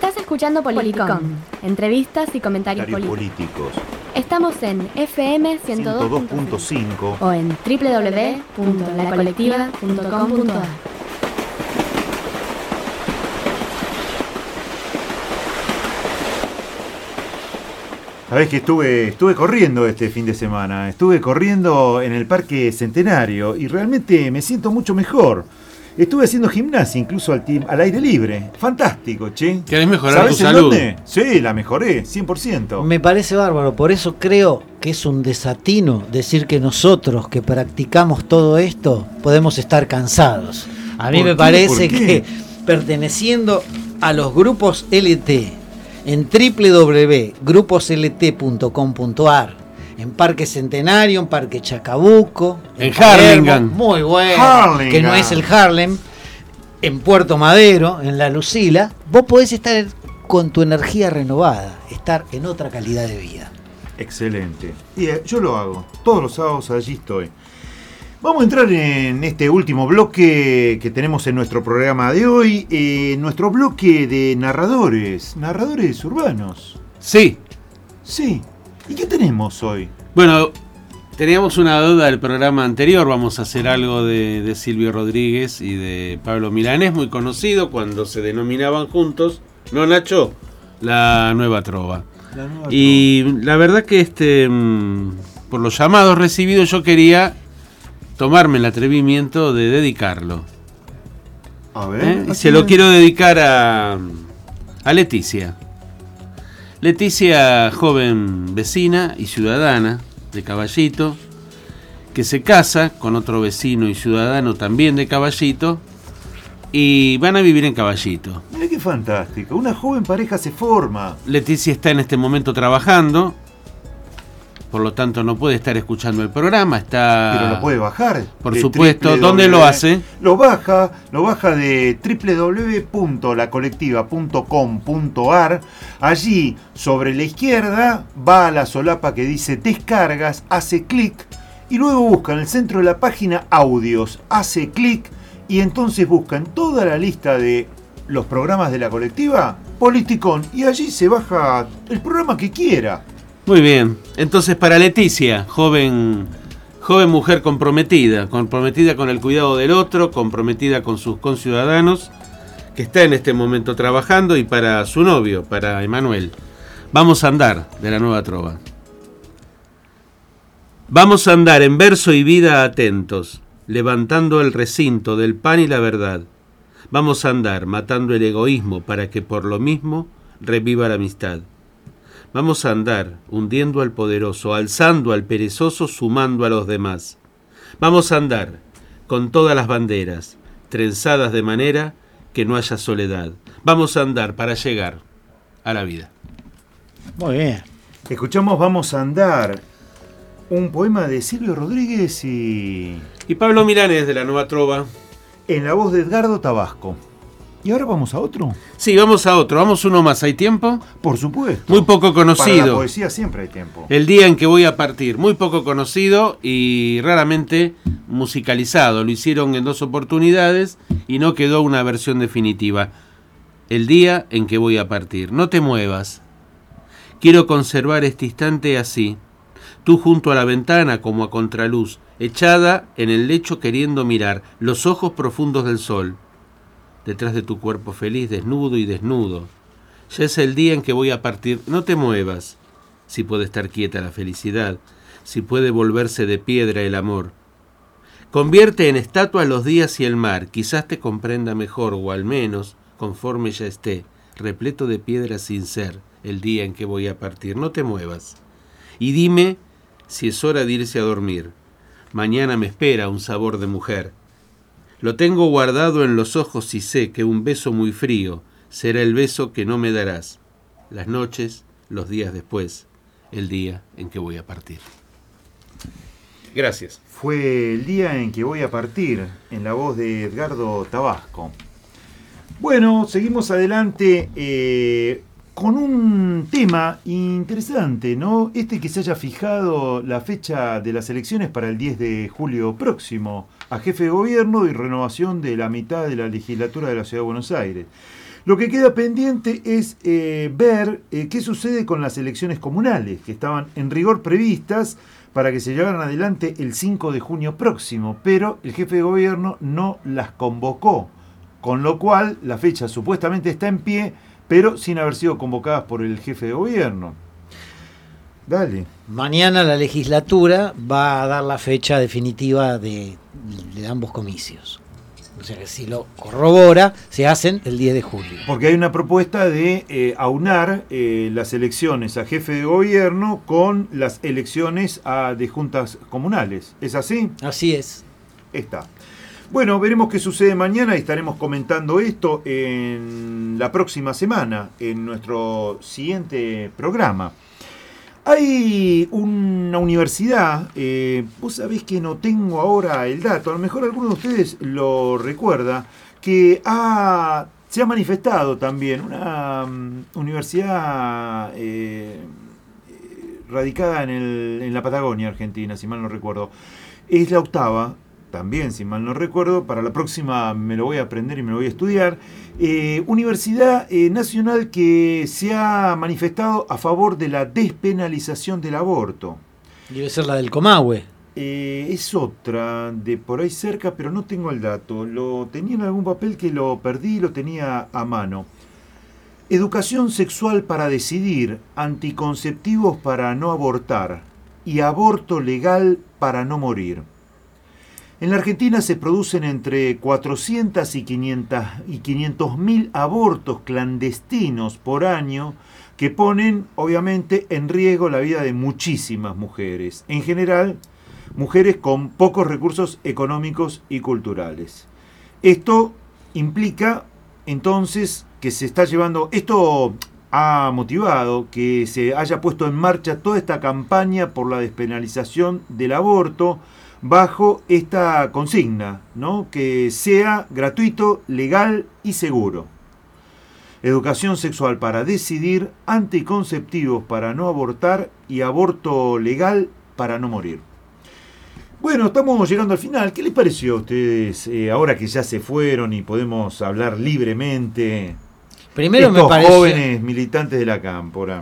Estás escuchando Politicom, entrevistas y comentarios políticos. Estamos en FM 102.5 o en www.lacolectiva.com.ar. Sabés que estuve corriendo este fin de semana. Estuve corriendo en el Parque Centenario y realmente me siento mucho mejor. Estuve haciendo gimnasia incluso al aire libre. Fantástico, che. ¿Querés mejorar tu salud? ¿Dónde? Sí, la mejoré, 100%. Me parece bárbaro, por eso creo que es un desatino decir que nosotros que practicamos todo esto podemos estar cansados. A mí me parece que perteneciendo a los grupos LT, en www.gruposlt.com.ar, en Parque Centenario, en Parque Chacabuco, en Harlingen, muy bueno, que no es el Harlem, en Puerto Madero, en La Lucila, vos podés estar con tu energía renovada, estar en otra calidad de vida. Excelente. Y yo lo hago, todos los sábados allí estoy. Vamos a entrar en este último bloque que tenemos en nuestro programa de hoy, nuestro bloque de narradores urbanos. Sí. Sí. ¿Y qué tenemos hoy? Bueno, teníamos una duda del programa anterior, vamos a hacer algo de Silvio Rodríguez y de Pablo Milanés, muy conocido cuando se denominaban juntos, ¿no, Nacho? La Nueva Trova. Y la verdad que por los llamados recibidos yo quería tomarme el atrevimiento de dedicarlo. A ver. Y se lo quiero dedicar a Leticia. Leticia, joven vecina y ciudadana de Caballito, que se casa con otro vecino y ciudadano también de Caballito y van a vivir en Caballito. Mira qué fantástico, una joven pareja se forma. Leticia está en este momento trabajando, por lo tanto no puede estar escuchando el programa, Pero lo puede bajar. Por supuesto. ¿Dónde lo hace? Lo baja de www.lacolectiva.com.ar. Allí, sobre la izquierda, va a la solapa que dice descargas, hace clic y luego busca en el centro de la página audios, hace clic y entonces busca en toda la lista de los programas de La Colectiva, Politicón, y allí se baja el programa que quiera. Muy bien, entonces para Leticia, joven mujer comprometida con el cuidado del otro, comprometida con sus conciudadanos, que está en este momento trabajando, y para su novio, para Emanuel, Vamos a andar, de la Nueva Trova. Vamos a andar en verso y vida atentos, levantando el recinto del pan y la verdad. Vamos a andar matando el egoísmo para que por lo mismo reviva la amistad. Vamos a andar hundiendo al poderoso, alzando al perezoso, sumando a los demás. Vamos a andar con todas las banderas, trenzadas de manera que no haya soledad. Vamos a andar para llegar a la vida. Muy bien. Escuchamos Vamos a andar, un poema de Silvio Rodríguez y Pablo Milanés, de la Nueva Trova, en la voz de Edgardo Tabasco. ¿Y ahora vamos a otro? Sí, vamos a otro. Vamos uno más. ¿Hay tiempo? Por supuesto. Muy poco conocido. Para la poesía siempre hay tiempo. El día en que voy a partir. Muy poco conocido y raramente musicalizado. Lo hicieron en 2 oportunidades y no quedó una versión definitiva. El día en que voy a partir. No te muevas. Quiero conservar este instante así. Tú junto a la ventana como a contraluz, echada en el lecho queriendo mirar los ojos profundos del sol. Detrás de tu cuerpo feliz, desnudo y desnudo. Ya es el día en que voy a partir. No te muevas. Si puede estar quieta la felicidad, si puede volverse de piedra el amor. Convierte en estatua los días y el mar. Quizás te comprenda mejor, o al menos, conforme ya esté, repleto de piedras sin ser, el día en que voy a partir. No te muevas. Y dime si es hora de irse a dormir. Mañana me espera un sabor de mujer. Lo tengo guardado en los ojos y sé que un beso muy frío será el beso que no me darás. Las noches, los días después, el día en que voy a partir. Gracias. Fue el día en que voy a partir, en la voz de Edgardo Tabasco. Bueno, seguimos adelante con un tema interesante, ¿no? Que se haya fijado la fecha de las elecciones para el 10 de julio próximo a jefe de gobierno y renovación de la mitad de la legislatura de la Ciudad de Buenos Aires. Lo que queda pendiente es ver qué sucede con las elecciones comunales, que estaban en rigor previstas para que se llevaran adelante el 5 de junio próximo, pero el jefe de gobierno no las convocó, con lo cual la fecha supuestamente está en pie, pero sin haber sido convocadas por el jefe de gobierno. Dale. Mañana la legislatura va a dar la fecha definitiva de ambos comicios. O sea que si lo corrobora, se hacen el 10 de julio. Porque hay una propuesta de aunar las elecciones a jefe de gobierno con las elecciones de juntas comunales. ¿Es así? Así es. Está. Bueno, veremos qué sucede mañana y estaremos comentando esto en la próxima semana, en nuestro siguiente programa. Hay una universidad, vos sabés que no tengo ahora el dato, a lo mejor alguno de ustedes lo recuerda, que se ha manifestado también, una universidad radicada en la Patagonia Argentina, si mal no recuerdo. Es la octava, también si mal no recuerdo, para la próxima me lo voy a aprender y me lo voy a estudiar. Universidad nacional que se ha manifestado a favor de la despenalización del aborto. Debe ser la del Comahue. Es otra, de por ahí cerca, pero no tengo el dato. Lo tenía en algún papel que lo perdí, lo tenía a mano. Educación sexual para decidir, anticonceptivos para no abortar y aborto legal para no morir. En la Argentina se producen entre 400 y 500.000 abortos clandestinos por año que ponen, obviamente, en riesgo la vida de muchísimas mujeres. En general, mujeres con pocos recursos económicos y culturales. Esto implica, entonces, que se está llevando... Esto ha motivado que se haya puesto en marcha toda esta campaña por la despenalización del aborto, bajo esta consigna, ¿no? Que sea gratuito, legal y seguro. Educación sexual para decidir, anticonceptivos para no abortar y aborto legal para no morir. Bueno, estamos llegando al final. ¿Qué les pareció a ustedes ahora que ya se fueron y podemos hablar libremente? Primero estos me pareció... jóvenes militantes de la Cámpora.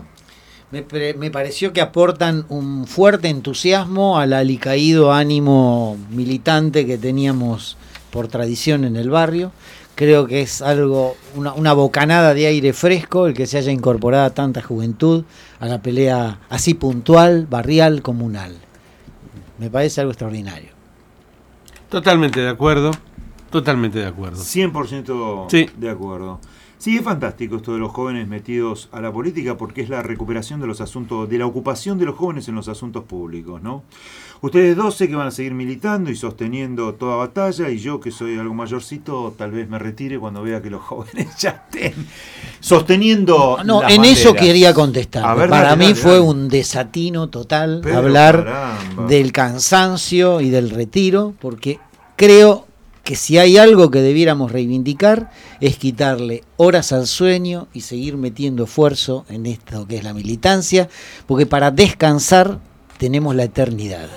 Me pareció que aportan un fuerte entusiasmo al alicaído ánimo militante que teníamos por tradición en el barrio. Creo que es una bocanada de aire fresco el que se haya incorporado tanta juventud a la pelea así puntual, barrial, comunal. Me parece algo extraordinario. Totalmente de acuerdo, totalmente de acuerdo. 100% sí. De acuerdo. Sí, es fantástico esto de los jóvenes metidos a la política porque es la recuperación de los asuntos, de la ocupación de los jóvenes en los asuntos públicos, ¿no? Ustedes dos sé que van a seguir militando y sosteniendo toda batalla, y yo que soy algo mayorcito tal vez me retire cuando vea que los jóvenes ya estén sosteniendo No, las en banderas. eso quería contestar. Ver, para dale, mí dale, fue dale. un desatino total Pero hablar caramba. del cansancio y del retiro, porque creo que si hay algo que debiéramos reivindicar es quitarle horas al sueño y seguir metiendo esfuerzo en esto que es la militancia, porque para descansar tenemos la eternidad.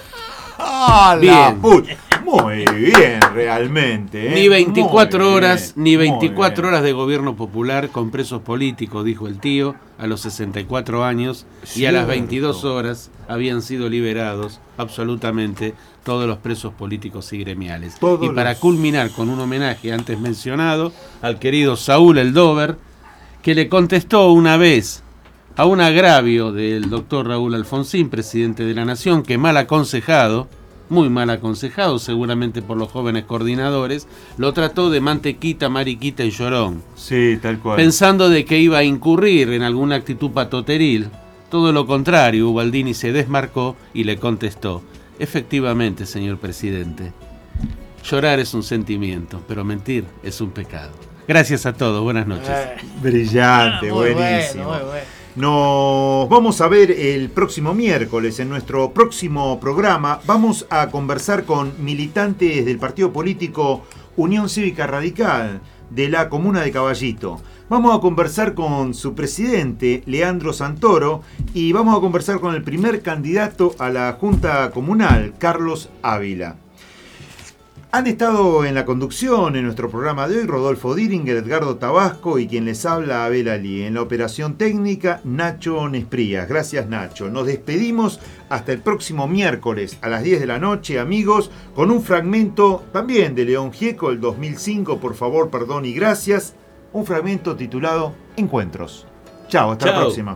Bien. Muy bien, realmente. Ni 24 Muy horas, bien, ni muy 24 bien. horas de gobierno popular con presos políticos, dijo el tío, a los 64 años, y a las 22 horas habían sido liberados absolutamente todos los presos políticos y gremiales. Y para culminar con un homenaje antes mencionado al querido Saúl El Dover, que le contestó una vez a un agravio del doctor Raúl Alfonsín, presidente de la Nación, que mal aconsejado, muy mal aconsejado seguramente por los jóvenes coordinadores, lo trató de mantequita, mariquita y llorón. Sí, tal cual. Pensando de que iba a incurrir en alguna actitud patoteril. Todo lo contrario, Ubaldini se desmarcó y le contestó: efectivamente, señor presidente, llorar es un sentimiento, pero mentir es un pecado. Gracias a todos, buenas noches. Brillante, Muy buenísimo. bueno, muy bueno. Nos vamos a ver el próximo miércoles. En nuestro próximo programa vamos a conversar con militantes del partido político Unión Cívica Radical de la comuna de Caballito. Vamos a conversar con su presidente, Leandro Santoro, y vamos a conversar con el primer candidato a la Junta Comunal, Carlos Ávila. Han estado en la conducción en nuestro programa de hoy Rodolfo Diringer, Edgardo Tabasco y quien les habla, Abel Ali. En la operación técnica, Nacho Nesprías. Gracias, Nacho. Nos despedimos hasta el próximo miércoles a las 10 de la noche, amigos, con un fragmento también de León Gieco, el 2005, Por favor, perdón y gracias. Un fragmento titulado Encuentros. Chao, hasta la próxima.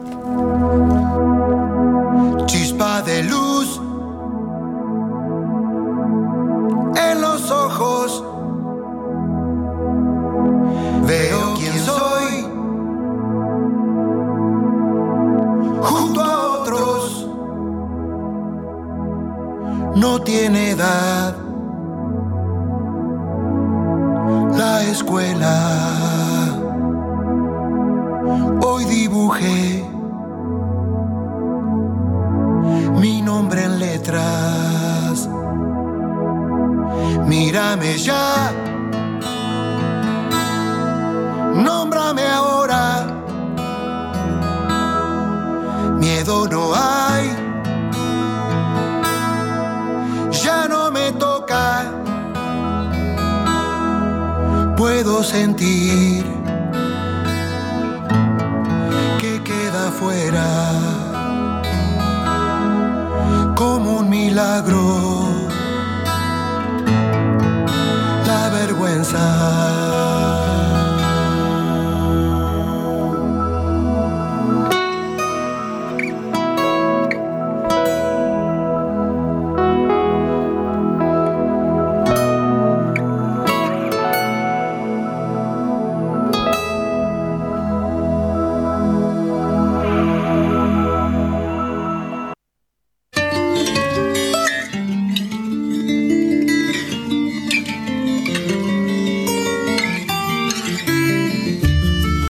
Chispa de luz en los ojos, veo quién soy junto a otros. No tiene edad la escuela. Hoy dibujé mi nombre en letras. Mírame ya, nómbrame ahora. Miedo no hay, ya no me toca. Puedo sentir que queda afuera como un milagro. La vergüenza